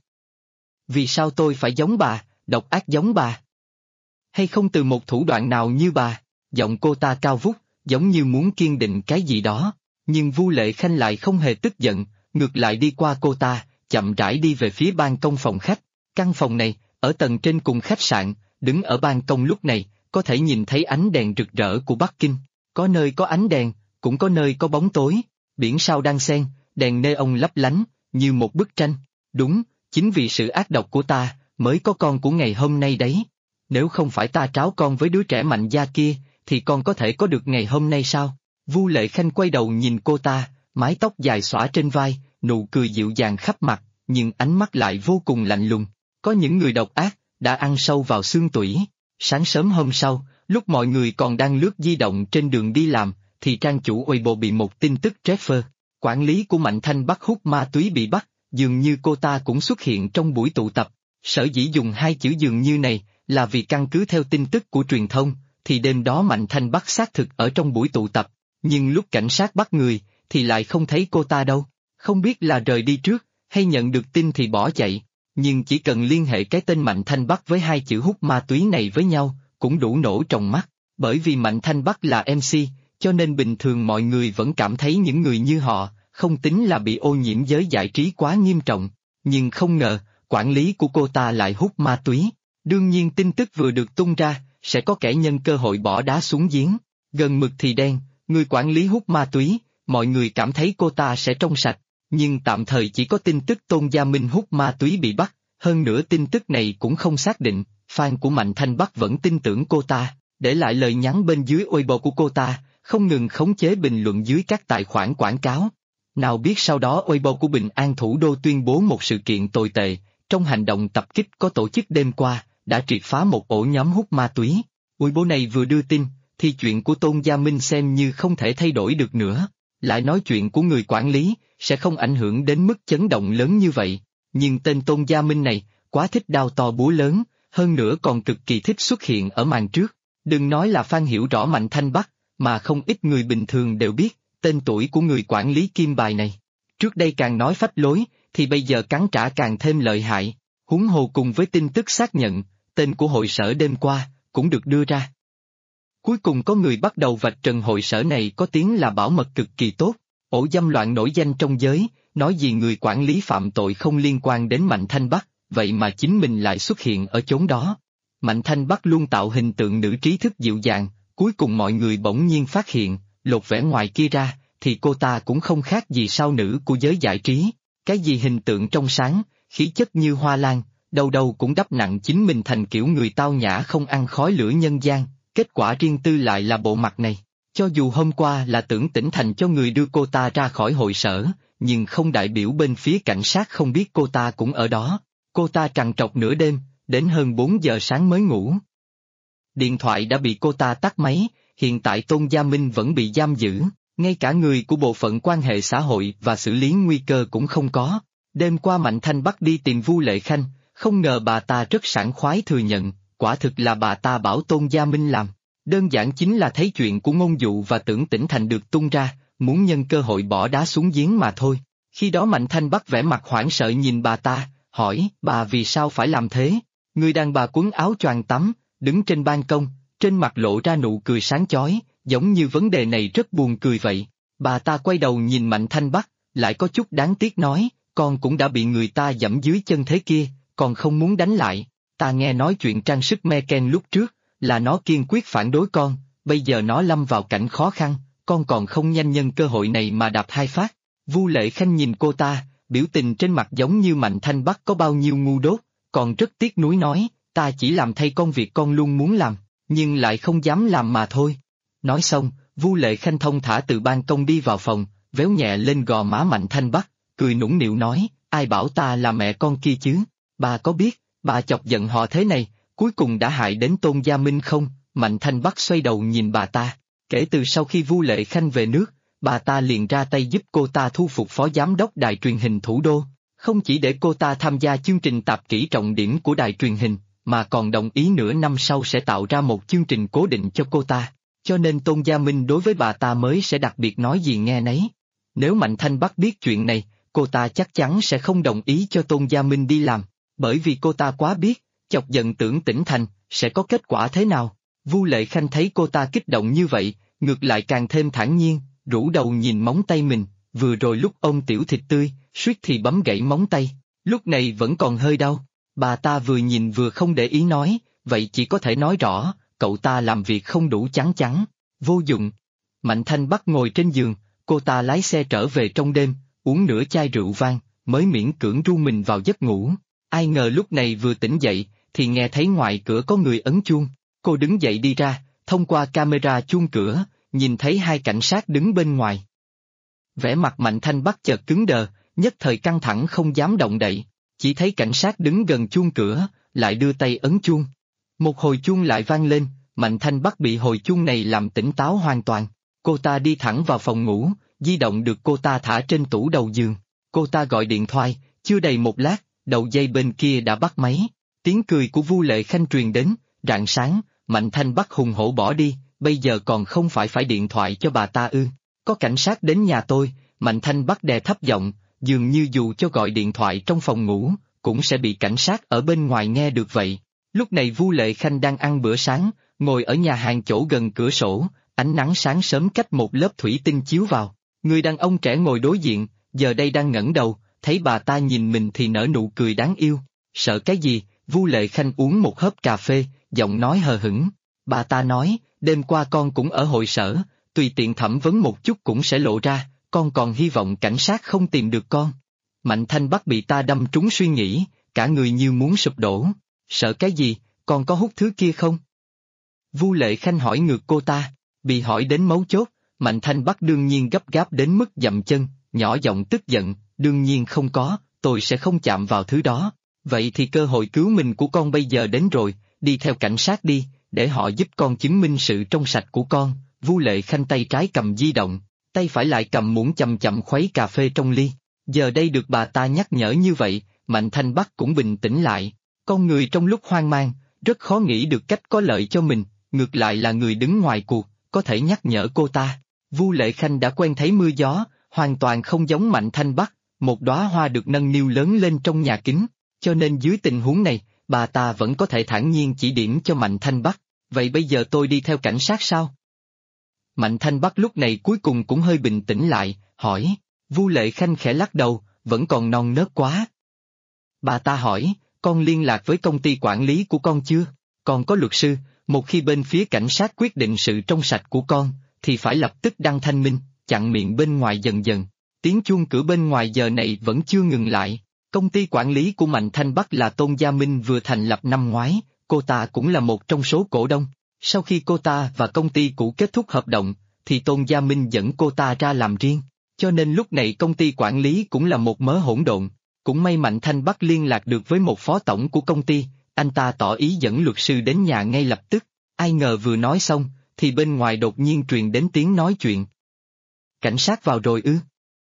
Vì sao tôi phải giống bà, độc ác giống bà? Hay không từ một thủ đoạn nào như bà? Giọng cô ta cao vút, giống như muốn kiên định cái gì đó, nhưng Vu Lệ Khanh lại không hề tức giận, ngược lại đi qua cô ta, chậm rãi đi về phía ban công phòng khách. Căn phòng này, ở tầng trên cùng khách sạn, đứng ở ban công lúc này, có thể nhìn thấy ánh đèn rực rỡ của Bắc Kinh. Có nơi có ánh đèn, cũng có nơi có bóng tối, biển sao đan xen, đèn neon lấp lánh, như một bức tranh. Đúng, chính vì sự ác độc của ta, mới có con của ngày hôm nay đấy. Nếu không phải ta tráo con với đứa trẻ Mạnh gia kia, thì con có thể có được ngày hôm nay sao? Vu Lệ Khanh quay đầu nhìn cô ta, mái tóc dài xõa trên vai, nụ cười dịu dàng khắp mặt, nhưng ánh mắt lại vô cùng lạnh lùng. Có những người độc ác, đã ăn sâu vào xương tủy. Sáng sớm hôm sau, lúc mọi người còn đang lướt di động trên đường đi làm, thì trang chủ Weibo bị một tin tức treffer. Quản lý của Mạnh Thanh Bắc hút ma túy bị bắt, dường như cô ta cũng xuất hiện trong buổi tụ tập. Sở dĩ dùng hai chữ dường như này, là vì căn cứ theo tin tức của truyền thông, thì đêm đó Mạnh Thanh Bắc xác thực ở trong buổi tụ tập, nhưng lúc cảnh sát bắt người, thì lại không thấy cô ta đâu. Không biết là rời đi trước, hay nhận được tin thì bỏ chạy, nhưng chỉ cần liên hệ cái tên Mạnh Thanh Bắc với hai chữ hút ma túy này với nhau, cũng đủ nổ trong mắt. Bởi vì Mạnh Thanh Bắc là MC, cho nên bình thường mọi người vẫn cảm thấy những người như họ, không tính là bị ô nhiễm giới giải trí quá nghiêm trọng. Nhưng không ngờ, quản lý của cô ta lại hút ma túy. Đương nhiên tin tức vừa được tung ra, sẽ có kẻ nhân cơ hội bỏ đá xuống giếng. Gần mực thì đen, người quản lý hút ma túy, mọi người cảm thấy cô ta sẽ trong sạch. Nhưng tạm thời chỉ có tin tức Tôn Gia Minh hút ma túy bị bắt, hơn nữa tin tức này cũng không xác định, fan của Mạnh Thanh Bắc vẫn tin tưởng cô ta, để lại lời nhắn bên dưới Weibo của cô ta, không ngừng khống chế bình luận dưới các tài khoản quảng cáo. Nào biết sau đó Weibo của Bình An thủ đô tuyên bố một sự kiện tồi tệ, trong hành động tập kích có tổ chức đêm qua, đã triệt phá một ổ nhóm hút ma túy. Weibo này vừa đưa tin, thì chuyện của Tôn Gia Minh xem như không thể thay đổi được nữa. Lại nói chuyện của người quản lý, sẽ không ảnh hưởng đến mức chấn động lớn như vậy. Nhưng tên Tôn Gia Minh này, quá thích đao to búa lớn, hơn nữa còn cực kỳ thích xuất hiện ở màn trước. Đừng nói là fan hiểu rõ Mạnh Thanh Bắc, mà không ít người bình thường đều biết tên tuổi của người quản lý kim bài này. Trước đây càng nói phách lối, thì bây giờ cắn trả càng thêm lợi hại, huống hồ cùng với tin tức xác nhận, tên của hội sở đêm qua, cũng được đưa ra. Cuối cùng có người bắt đầu vạch trần hội sở này có tiếng là bảo mật cực kỳ tốt, ổ dâm loạn nổi danh trong giới, nói gì người quản lý phạm tội không liên quan đến Mạnh Thanh Bắc, vậy mà chính mình lại xuất hiện ở chốn đó. Mạnh Thanh Bắc luôn tạo hình tượng nữ trí thức dịu dàng, cuối cùng mọi người bỗng nhiên phát hiện, lột vẻ ngoài kia ra, thì cô ta cũng không khác gì sao nữ của giới giải trí, cái gì hình tượng trong sáng, khí chất như hoa lan, đâu đâu cũng đắp nặng chính mình thành kiểu người tao nhã không ăn khói lửa nhân gian, kết quả riêng tư lại là bộ mặt này. Cho dù hôm qua là Tưởng Tĩnh Thành cho người đưa cô ta ra khỏi hội sở, nhưng không đại biểu bên phía cảnh sát không biết cô ta cũng ở đó. Cô ta trằn trọc nửa đêm, đến hơn 4 giờ sáng mới ngủ. Điện thoại đã bị cô ta tắt máy, hiện tại Tôn Gia Minh vẫn bị giam giữ, ngay cả người của bộ phận quan hệ xã hội và xử lý nguy cơ cũng không có. Đêm qua Mạnh Thanh Bắc đi tìm Vu Lệ Khanh, không ngờ bà ta rất sảng khoái thừa nhận, quả thực là bà ta bảo Tôn Gia Minh làm. Đơn giản chính là thấy chuyện của Ngôn Dụ và Tưởng Tĩnh Thành được tung ra, muốn nhân cơ hội bỏ đá xuống giếng mà thôi. Khi đó Mạnh Thanh Bắc vẻ mặt hoảng sợ nhìn bà ta, hỏi, bà vì sao phải làm thế? Người đàn bà quấn áo choàng tắm, đứng trên ban công, trên mặt lộ ra nụ cười sáng chói, giống như vấn đề này rất buồn cười vậy. Bà ta quay đầu nhìn Mạnh Thanh Bắc, lại có chút đáng tiếc nói, con cũng đã bị người ta giẫm dưới chân thế kia, còn không muốn đánh lại. Ta nghe nói chuyện trang sức Meken lúc trước, là nó kiên quyết phản đối con, bây giờ nó lâm vào cảnh khó khăn, con còn không nhanh nhân cơ hội này mà đạp hai phát. Vu Lệ Khanh nhìn cô ta, biểu tình trên mặt giống như Mạnh Thanh Bắc có bao nhiêu ngu dốt, còn rất tiếc nuối nói, ta chỉ làm thay công việc con luôn muốn làm, nhưng lại không dám làm mà thôi. Nói xong, Vu Lệ Khanh thông thả từ ban công đi vào phòng, véo nhẹ lên gò má Mạnh Thanh Bắc, cười nũng nịu nói, ai bảo ta là mẹ con kia chứ, bà có biết, bà chọc giận họ thế này, cuối cùng đã hại đến Tôn Gia Minh không? Mạnh Thanh Bắc xoay đầu nhìn bà ta, kể từ sau khi Vu Lệ Khanh về nước, bà ta liền ra tay giúp cô ta thu phục phó giám đốc đài truyền hình thủ đô, không chỉ để cô ta tham gia chương trình tạp kỹ trọng điểm của đài truyền hình, mà còn đồng ý nửa năm sau sẽ tạo ra một chương trình cố định cho cô ta, cho nên Tôn Gia Minh đối với bà ta mới sẽ đặc biệt nói gì nghe nấy. Nếu Mạnh Thanh Bắc biết chuyện này, cô ta chắc chắn sẽ không đồng ý cho Tôn Gia Minh đi làm, bởi vì cô ta quá biết, chọc giận Tưởng Tĩnh Thành, sẽ có kết quả thế nào. Vu Lệ Khanh thấy cô ta kích động như vậy, ngược lại càng thêm thản nhiên, rũ đầu nhìn móng tay mình, vừa rồi lúc ôm tiểu thịt tươi, suýt thì bấm gãy móng tay, lúc này vẫn còn hơi đau. Bà ta vừa nhìn vừa không để ý nói, vậy chỉ có thể nói rõ, cậu ta làm việc không đủ chắn chắn, vô dụng. Mạnh Thanh Bắc ngồi trên giường, cô ta lái xe trở về trong đêm, uống nửa chai rượu vang, mới miễn cưỡng ru mình vào giấc ngủ. Ai ngờ lúc này vừa tỉnh dậy, thì nghe thấy ngoài cửa có người ấn chuông. Cô đứng dậy đi ra, thông qua camera chuông cửa, nhìn thấy hai cảnh sát đứng bên ngoài. Vẻ mặt Mạnh Thanh Bắc chợt cứng đờ, nhất thời căng thẳng không dám động đậy, chỉ thấy cảnh sát đứng gần chuông cửa, lại đưa tay ấn chuông. Một hồi chuông lại vang lên, Mạnh Thanh Bắc bị hồi chuông này làm tỉnh táo hoàn toàn. Cô ta đi thẳng vào phòng ngủ, di động được cô ta thả trên tủ đầu giường. Cô ta gọi điện thoại, chưa đầy một lát, đầu dây bên kia đã bắt máy. Tiếng cười của Vu Lệ Khanh truyền đến, rạng sáng, Mạnh Thanh Bắc hùng hổ bỏ đi, bây giờ còn không phải điện thoại cho bà ta ư. Có cảnh sát đến nhà tôi, Mạnh Thanh Bắc đè thấp giọng, dường như dù cho gọi điện thoại trong phòng ngủ, cũng sẽ bị cảnh sát ở bên ngoài nghe được vậy. Lúc này Vu Lệ Khanh đang ăn bữa sáng, ngồi ở nhà hàng chỗ gần cửa sổ, ánh nắng sáng sớm cách một lớp thủy tinh chiếu vào. Người đàn ông trẻ ngồi đối diện, giờ đây đang ngẩng đầu, thấy bà ta nhìn mình thì nở nụ cười đáng yêu. Sợ cái gì? Vu Lệ Khanh uống một hớp cà phê, giọng nói hờ hững. Bà ta nói, đêm qua con cũng ở hội sở, tùy tiện thẩm vấn một chút cũng sẽ lộ ra, con còn hy vọng cảnh sát không tìm được con. Mạnh Thanh Bắc bị ta đâm trúng suy nghĩ, cả người như muốn sụp đổ. Sợ cái gì, con có hút thứ kia không? Vu Lệ Khanh hỏi ngược cô ta, bị hỏi đến mấu chốt, Mạnh Thanh Bắc đương nhiên gấp gáp đến mức dậm chân, nhỏ giọng tức giận, đương nhiên không có, tôi sẽ không chạm vào thứ đó. Vậy thì cơ hội cứu mình của con bây giờ đến rồi, đi theo cảnh sát đi, để họ giúp con chứng minh sự trong sạch của con. Vu Lệ Khanh tay trái cầm di động, tay phải lại cầm muỗng chậm chậm khuấy cà phê trong ly. Giờ đây được bà ta nhắc nhở như vậy, Mạnh Thanh Bắc cũng bình tĩnh lại. Con người trong lúc hoang mang, rất khó nghĩ được cách có lợi cho mình, ngược lại là người đứng ngoài cuộc, có thể nhắc nhở cô ta. Vu Lệ Khanh đã quen thấy mưa gió, hoàn toàn không giống Mạnh Thanh Bắc, một đóa hoa được nâng niu lớn lên trong nhà kính, cho nên dưới tình huống này, bà ta vẫn có thể thản nhiên chỉ điểm cho Mạnh Thanh Bắc. Vậy bây giờ tôi đi theo cảnh sát sao? Mạnh Thanh Bắc lúc này cuối cùng cũng hơi bình tĩnh lại, hỏi. Vu Lệ Khanh khẽ lắc đầu, vẫn còn non nớt quá. Bà ta hỏi, con liên lạc với công ty quản lý của con chưa? Con có luật sư, một khi bên phía cảnh sát quyết định sự trong sạch của con, thì phải lập tức đăng thanh minh, chặn miệng bên ngoài dần dần. Tiếng chuông cửa bên ngoài giờ này vẫn chưa ngừng lại. Công ty quản lý của Mạnh Thanh Bắc là Tôn Gia Minh vừa thành lập năm ngoái, cô ta cũng là một trong số cổ đông. Sau khi cô ta và công ty cũ kết thúc hợp đồng, thì Tôn Gia Minh dẫn cô ta ra làm riêng. Cho nên lúc này công ty quản lý cũng là một mớ hỗn độn. Cũng may Mạnh Thanh Bắc liên lạc được với một phó tổng của công ty, anh ta tỏ ý dẫn luật sư đến nhà ngay lập tức. Ai ngờ vừa nói xong, thì bên ngoài đột nhiên truyền đến tiếng nói chuyện. Cảnh sát vào rồi ư?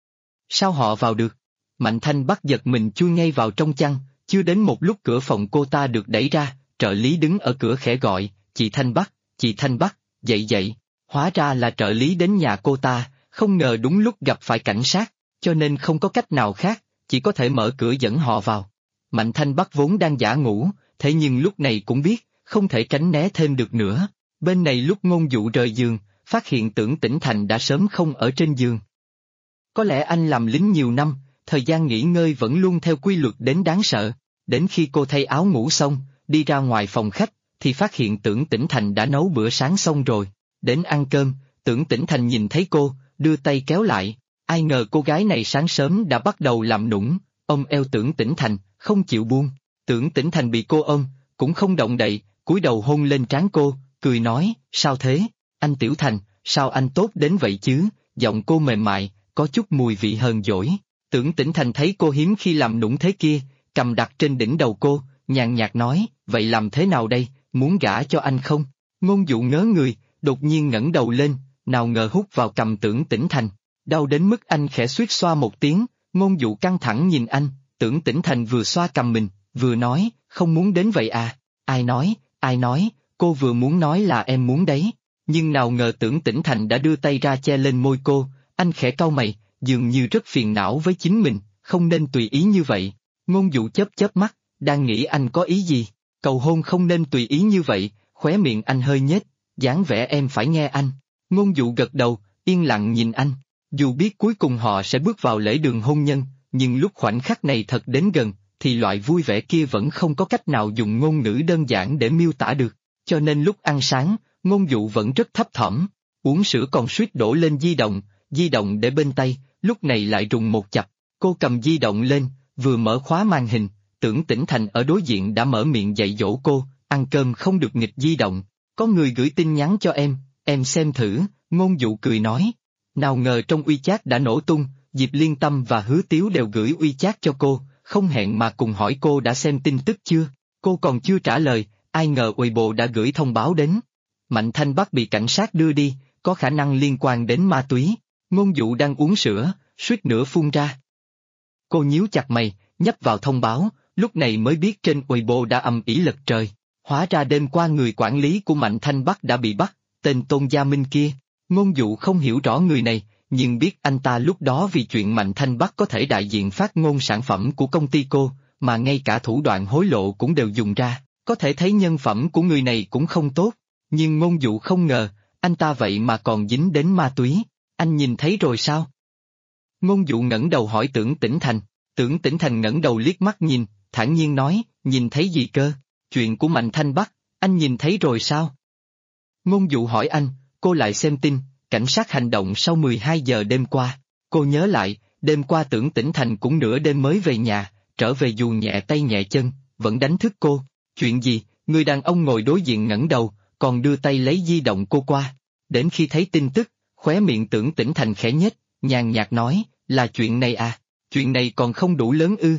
Sao họ vào được? Mạnh Thanh Bắc giật mình chui ngay vào trong chăn, chưa đến một lúc cửa phòng cô ta được đẩy ra, trợ lý đứng ở cửa khẽ gọi, chị Thanh Bắc, dậy dậy. Hóa ra là trợ lý đến nhà cô ta, không ngờ đúng lúc gặp phải cảnh sát, cho nên không có cách nào khác, chỉ có thể mở cửa dẫn họ vào. Mạnh Thanh Bắc vốn đang giả ngủ, thế nhưng lúc này cũng biết, không thể tránh né thêm được nữa. Bên này lúc Ngôn Dụ rời giường, phát hiện Tưởng Tĩnh Thành đã sớm không ở trên giường. Có lẽ anh làm lính nhiều năm, thời gian nghỉ ngơi vẫn luôn theo quy luật đến đáng sợ. Đến khi cô thay áo ngủ xong, đi ra ngoài phòng khách, thì phát hiện Tưởng Tĩnh Thành đã nấu bữa sáng xong rồi. Đến ăn cơm, Tưởng Tĩnh Thành nhìn thấy cô, đưa tay kéo lại. Ai ngờ cô gái này sáng sớm đã bắt đầu làm nũng, ôm eo Tưởng Tĩnh Thành, không chịu buông. Tưởng Tĩnh Thành bị cô ôm, cũng không động đậy, cúi đầu hôn lên trán cô, cười nói, sao thế, anh Tiểu Thành, sao anh tốt đến vậy chứ? Giọng cô mềm mại, có chút mùi vị hờn dỗi. Tưởng Tĩnh Thành thấy cô hiếm khi làm nũng thế kia, cầm đặt trên đỉnh đầu cô, nhàn nhạt nói, vậy làm thế nào đây, muốn gả cho anh không? Ngôn Dụ ngớ người, đột nhiên ngẩng đầu lên, nào ngờ hút vào cầm Tưởng Tĩnh Thành, đau đến mức anh khẽ suýt xoa một tiếng. Ngôn Dụ căng thẳng nhìn anh, Tưởng Tĩnh Thành vừa xoa cầm mình, vừa nói, không muốn đến vậy à? Ai nói, cô vừa muốn nói là em muốn đấy. Nhưng nào ngờ Tưởng Tĩnh Thành đã đưa tay ra che lên môi cô, anh khẽ cau mày, dường như rất phiền não với chính mình, không nên tùy ý như vậy. Ngôn Dụ chớp mắt, đang nghĩ anh có ý gì, cầu hôn không nên tùy ý như vậy, khóe miệng anh hơi nhếch, dáng vẻ em phải nghe anh. Ngôn Dụ gật đầu, yên lặng nhìn anh. Dù biết cuối cùng họ sẽ bước vào lễ đường hôn nhân, nhưng lúc khoảnh khắc này thật đến gần, thì loại vui vẻ kia vẫn không có cách nào dùng ngôn ngữ đơn giản để miêu tả được. Cho nên lúc ăn sáng, Ngôn Dụ vẫn rất thấp thỏm, uống sữa còn suýt đổ lên di động để bên tay, lúc này lại rùng một chập. Cô cầm di động lên, vừa mở khóa màn hình, Tưởng Tĩnh Thành ở đối diện đã mở miệng dạy dỗ cô, ăn cơm không được nghịch di động. Có người gửi tin nhắn cho em xem thử, Ngôn Dụ cười nói. Nào ngờ trong WeChat đã nổ tung, Diệp Liên Tâm và Hứa Tiếu đều gửi WeChat cho cô, không hẹn mà cùng hỏi cô đã xem tin tức chưa. Cô còn chưa trả lời, ai ngờ Weibo đã gửi thông báo đến. Mạnh Thanh Bắc bị cảnh sát đưa đi, có khả năng liên quan đến ma túy. Ngôn Dụ đang uống sữa, suýt nữa phun ra. Cô nhíu chặt mày, nhấp vào thông báo, lúc này mới biết trên Weibo đã ầm ĩ lật trời. Hóa ra đêm qua người quản lý của Mạnh Thanh Bắc đã bị bắt, tên Tôn Gia Minh kia. Ngôn Dụ không hiểu rõ người này, nhưng biết anh ta lúc đó vì chuyện Mạnh Thanh Bắc có thể đại diện phát ngôn sản phẩm của công ty cô, mà ngay cả thủ đoạn hối lộ cũng đều dùng ra, có thể thấy nhân phẩm của người này cũng không tốt. Nhưng Ngôn Dụ không ngờ, anh ta vậy mà còn dính đến ma túy. Anh nhìn thấy rồi sao? Ngôn Dụ ngẩng đầu hỏi Tưởng Tĩnh Thành. Tưởng Tĩnh Thành ngẩng đầu liếc mắt nhìn, thản nhiên nói, nhìn thấy gì cơ? Chuyện của Mạnh Thanh Bắc, anh nhìn thấy rồi sao? Ngôn Dụ hỏi anh, cô lại xem tin, cảnh sát hành động sau 12 giờ đêm qua. Cô nhớ lại, đêm qua Tưởng Tĩnh Thành cũng nửa đêm mới về nhà, trở về dù nhẹ tay nhẹ chân, vẫn đánh thức cô. Chuyện gì? Người đàn ông ngồi đối diện ngẩng đầu, còn đưa tay lấy di động cô qua. Đến khi thấy tin tức, khóe miệng Tưởng Tĩnh Thành khẽ nhếch, nhàn nhạt nói, là chuyện này à? Chuyện này còn không đủ lớn ư?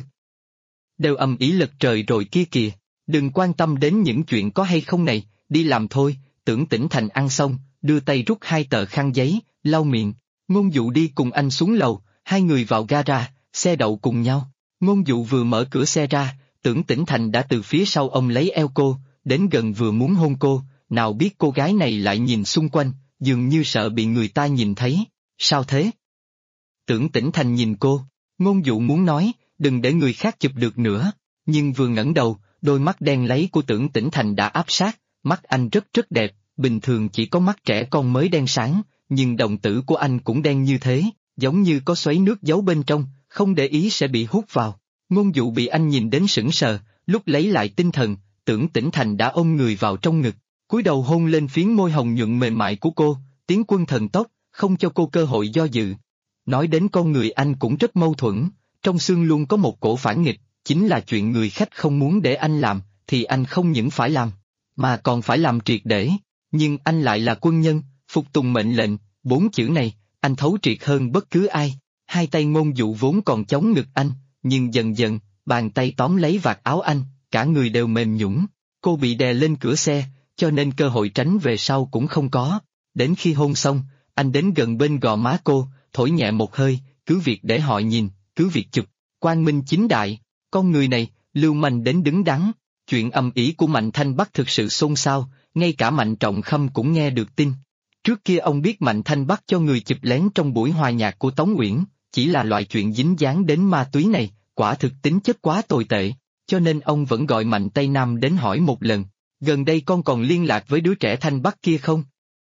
Đều ầm ĩ lật trời rồi kia kìa, đừng quan tâm đến những chuyện có hay không này, đi làm thôi. Tưởng Tĩnh Thành ăn xong, đưa tay rút 2 tờ khăn giấy, lau miệng. Ngôn Dụ đi cùng anh xuống lầu, hai người vào gara, xe đậu cùng nhau. Ngôn Dụ vừa mở cửa xe ra, Tưởng Tĩnh Thành đã từ phía sau ôm lấy eo cô, đến gần vừa muốn hôn cô, nào biết cô gái này lại nhìn xung quanh, dường như sợ bị người ta nhìn thấy. Sao thế? Tưởng Tĩnh Thành nhìn cô, Ngôn Dụ muốn nói, đừng để người khác chụp được nữa, nhưng vừa ngẩng đầu, đôi mắt đen láy của Tưởng Tĩnh Thành đã áp sát, mắt anh rất rất đẹp, bình thường chỉ có mắt trẻ con mới đen sáng, nhưng đồng tử của anh cũng đen như thế, giống như có xoáy nước giấu bên trong, không để ý sẽ bị hút vào. Ngôn Dụ bị anh nhìn đến sững sờ, lúc lấy lại tinh thần, Tưởng Tĩnh Thành đã ôm người vào trong ngực, cúi đầu hôn lên phiến môi hồng nhuận mềm mại của cô, tiến quân thần tốc, không cho cô cơ hội do dự. Nói đến con người anh cũng rất mâu thuẫn, trong xương luôn có một cổ phản nghịch, chính là chuyện người khách không muốn để anh làm, thì anh không những phải làm, mà còn phải làm triệt để. Nhưng anh lại là quân nhân, phục tùng mệnh lệnh, 4 chữ này, anh thấu triệt hơn bất cứ ai. Hai tay Ngôn Dụ vốn còn chống ngực anh, nhưng dần dần, bàn tay tóm lấy vạt áo anh, cả người đều mềm nhũn. Cô bị đè lên cửa xe, cho nên cơ hội tránh về sau cũng không có. Đến khi hôn xong, anh đến gần bên gò má cô, thổi nhẹ một hơi, cứ việc để họ nhìn, cứ việc chụp. Quang minh chính đại, con người này, lưu manh đến đứng đắn. Chuyện ầm ĩ của Mạnh Thanh Bắc thực sự xôn xao, ngay cả Mạnh Trọng Khâm cũng nghe được tin. Trước kia ông biết Mạnh Thanh Bắc cho người chụp lén trong buổi hòa nhạc của Tống Uyển, chỉ là loại chuyện dính dáng đến ma túy này, quả thực tính chất quá tồi tệ, cho nên ông vẫn gọi Mạnh Tây Nam đến hỏi một lần, gần đây con còn liên lạc với đứa trẻ Thanh Bắc kia không?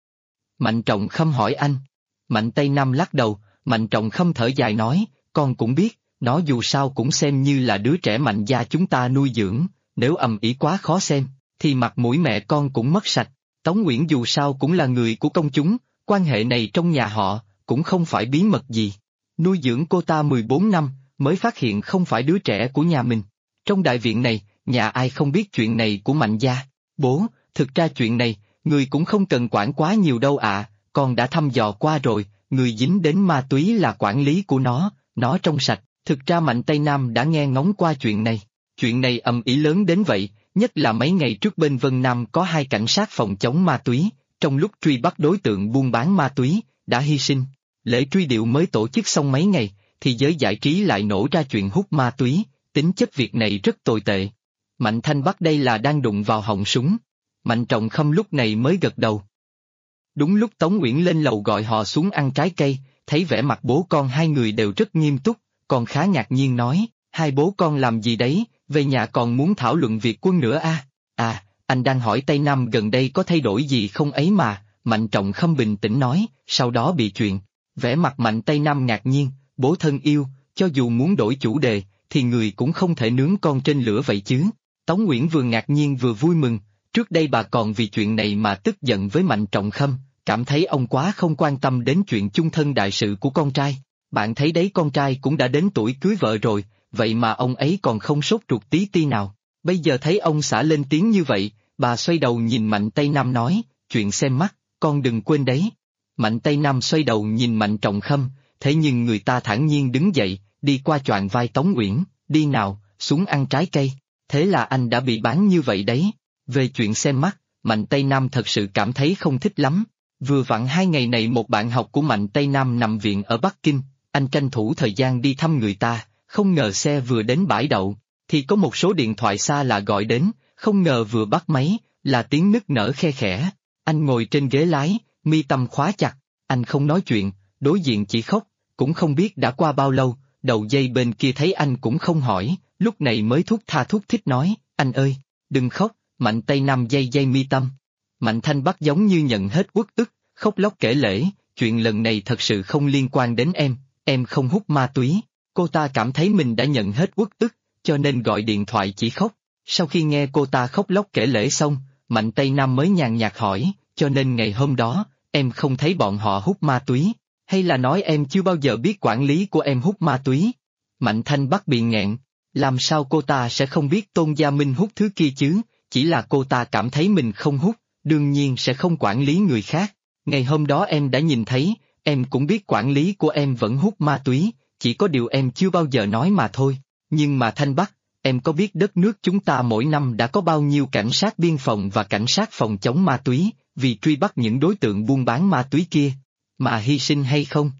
Mạnh Trọng Khâm hỏi anh. Mạnh Tây Nam lắc đầu, Mạnh Trọng Khâm thở dài nói, con cũng biết, nó dù sao cũng xem như là đứa trẻ Mạnh gia chúng ta nuôi dưỡng, nếu ầm ĩ quá khó xem, thì mặt mũi mẹ con cũng mất sạch. Tống Uyển dù sao cũng là người của công chúng, quan hệ này trong nhà họ, cũng không phải bí mật gì. Nuôi dưỡng cô ta 14 năm, mới phát hiện không phải đứa trẻ của nhà mình. Trong đại viện này, nhà ai không biết chuyện này của Mạnh gia? Bố, thực ra chuyện này, người cũng không cần quản quá nhiều đâu ạ, con đã thăm dò qua rồi, người dính đến ma túy là quản lý của nó trong sạch. Thực ra Mạnh Tây Nam đã nghe ngóng qua chuyện này ầm ĩ lớn đến vậy, nhất là mấy ngày trước bên Vân Nam có 2 cảnh sát phòng chống ma túy, trong lúc truy bắt đối tượng buôn bán ma túy, đã hy sinh. Lễ truy điệu mới tổ chức xong mấy ngày, thì giới giải trí lại nổ ra chuyện hút ma túy, tính chất việc này rất tồi tệ. Mạnh Thanh Bắc đây là đang đụng vào họng súng. Mạnh Trọng Khâm lúc này mới gật đầu. Đúng lúc Tống Uyển lên lầu gọi họ xuống ăn trái cây, thấy vẻ mặt bố con hai người đều rất nghiêm túc, còn khá ngạc nhiên nói, hai bố con làm gì đấy, về nhà còn muốn thảo luận việc quân nữa à? À, anh đang hỏi Tây Nam gần đây có thay đổi gì không ấy mà, Mạnh Trọng Khâm bình tĩnh nói, sau đó bị chuyện. Vẻ mặt Mạnh Tây Nam ngạc nhiên, bố thân yêu, cho dù muốn đổi chủ đề, thì người cũng không thể nướng con trên lửa vậy chứ. Tống Uyển vừa ngạc nhiên vừa vui mừng, trước đây bà còn vì chuyện này mà tức giận với Mạnh Trọng Khâm, cảm thấy ông quá không quan tâm đến chuyện chung thân đại sự của con trai. Bạn thấy đấy, con trai cũng đã đến tuổi cưới vợ rồi, vậy mà ông ấy còn không sốt ruột tí ti nào. Bây giờ thấy ông xã lên tiếng như vậy, bà xoay đầu nhìn Mạnh Tây Nam nói, chuyện xem mắt, con đừng quên đấy. Mạnh Tây Nam xoay đầu nhìn Mạnh Trọng Khâm, thế nhưng người ta thản nhiên đứng dậy, đi qua choàng vai Tống Uyển, đi nào, xuống ăn trái cây. Thế là anh đã bị bán như vậy đấy. Về chuyện xem mắt, Mạnh Tây Nam thật sự cảm thấy không thích lắm. Vừa vặn 2 ngày này một bạn học của Mạnh Tây Nam nằm viện ở Bắc Kinh, anh tranh thủ thời gian đi thăm người ta, không ngờ xe vừa đến bãi đậu, thì có một số điện thoại xa lạ gọi đến, không ngờ vừa bắt máy, là tiếng nức nở khe khẽ. Anh ngồi trên ghế lái, mi tâm khóa chặt, anh không nói chuyện, đối diện chỉ khóc, cũng không biết đã qua bao lâu, đầu dây bên kia thấy anh cũng không hỏi, lúc này mới thúc tha thúc thích nói, anh ơi, đừng khóc. Mạnh Tây Nam dây mi tâm. Mạnh Thanh Bắc giống như nhận hết uất ức, khóc lóc kể lể, chuyện lần này thật sự không liên quan đến em không hút ma túy. Cô ta cảm thấy mình đã nhận hết uất ức, cho nên gọi điện thoại chỉ khóc. Sau khi nghe cô ta khóc lóc kể lể xong, Mạnh Tây Nam mới nhàn nhạt hỏi, cho nên ngày hôm đó, em không thấy bọn họ hút ma túy, hay là nói em chưa bao giờ biết quản lý của em hút ma túy? Mạnh Thanh Bắc bị nghẹn, làm sao cô ta sẽ không biết Tôn Gia Minh hút thứ kia chứ? Chỉ là cô ta cảm thấy mình không hút, đương nhiên sẽ không quản lý người khác. Ngày hôm đó em đã nhìn thấy, em cũng biết quản lý của em vẫn hút ma túy, chỉ có điều em chưa bao giờ nói mà thôi. Nhưng mà Thanh Bắc, em có biết đất nước chúng ta mỗi năm đã có bao nhiêu cảnh sát biên phòng và cảnh sát phòng chống ma túy, vì truy bắt những đối tượng buôn bán ma túy kia, mà hy sinh hay không?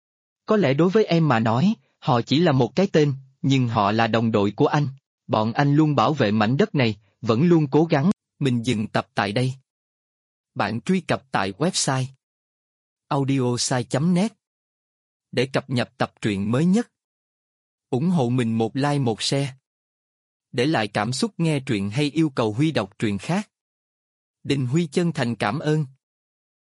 Có lẽ đối với em mà nói, họ chỉ là một cái tên, nhưng họ là đồng đội của anh. Bọn anh luôn bảo vệ mảnh đất này, vẫn luôn cố gắng. Mình dừng tập tại đây. Bạn truy cập tại website audiosai.net để cập nhật tập truyện mới nhất. Ủng hộ mình một like một share. Để lại cảm xúc nghe truyện hay yêu cầu Huy đọc truyện khác. Đình Huy chân thành cảm ơn.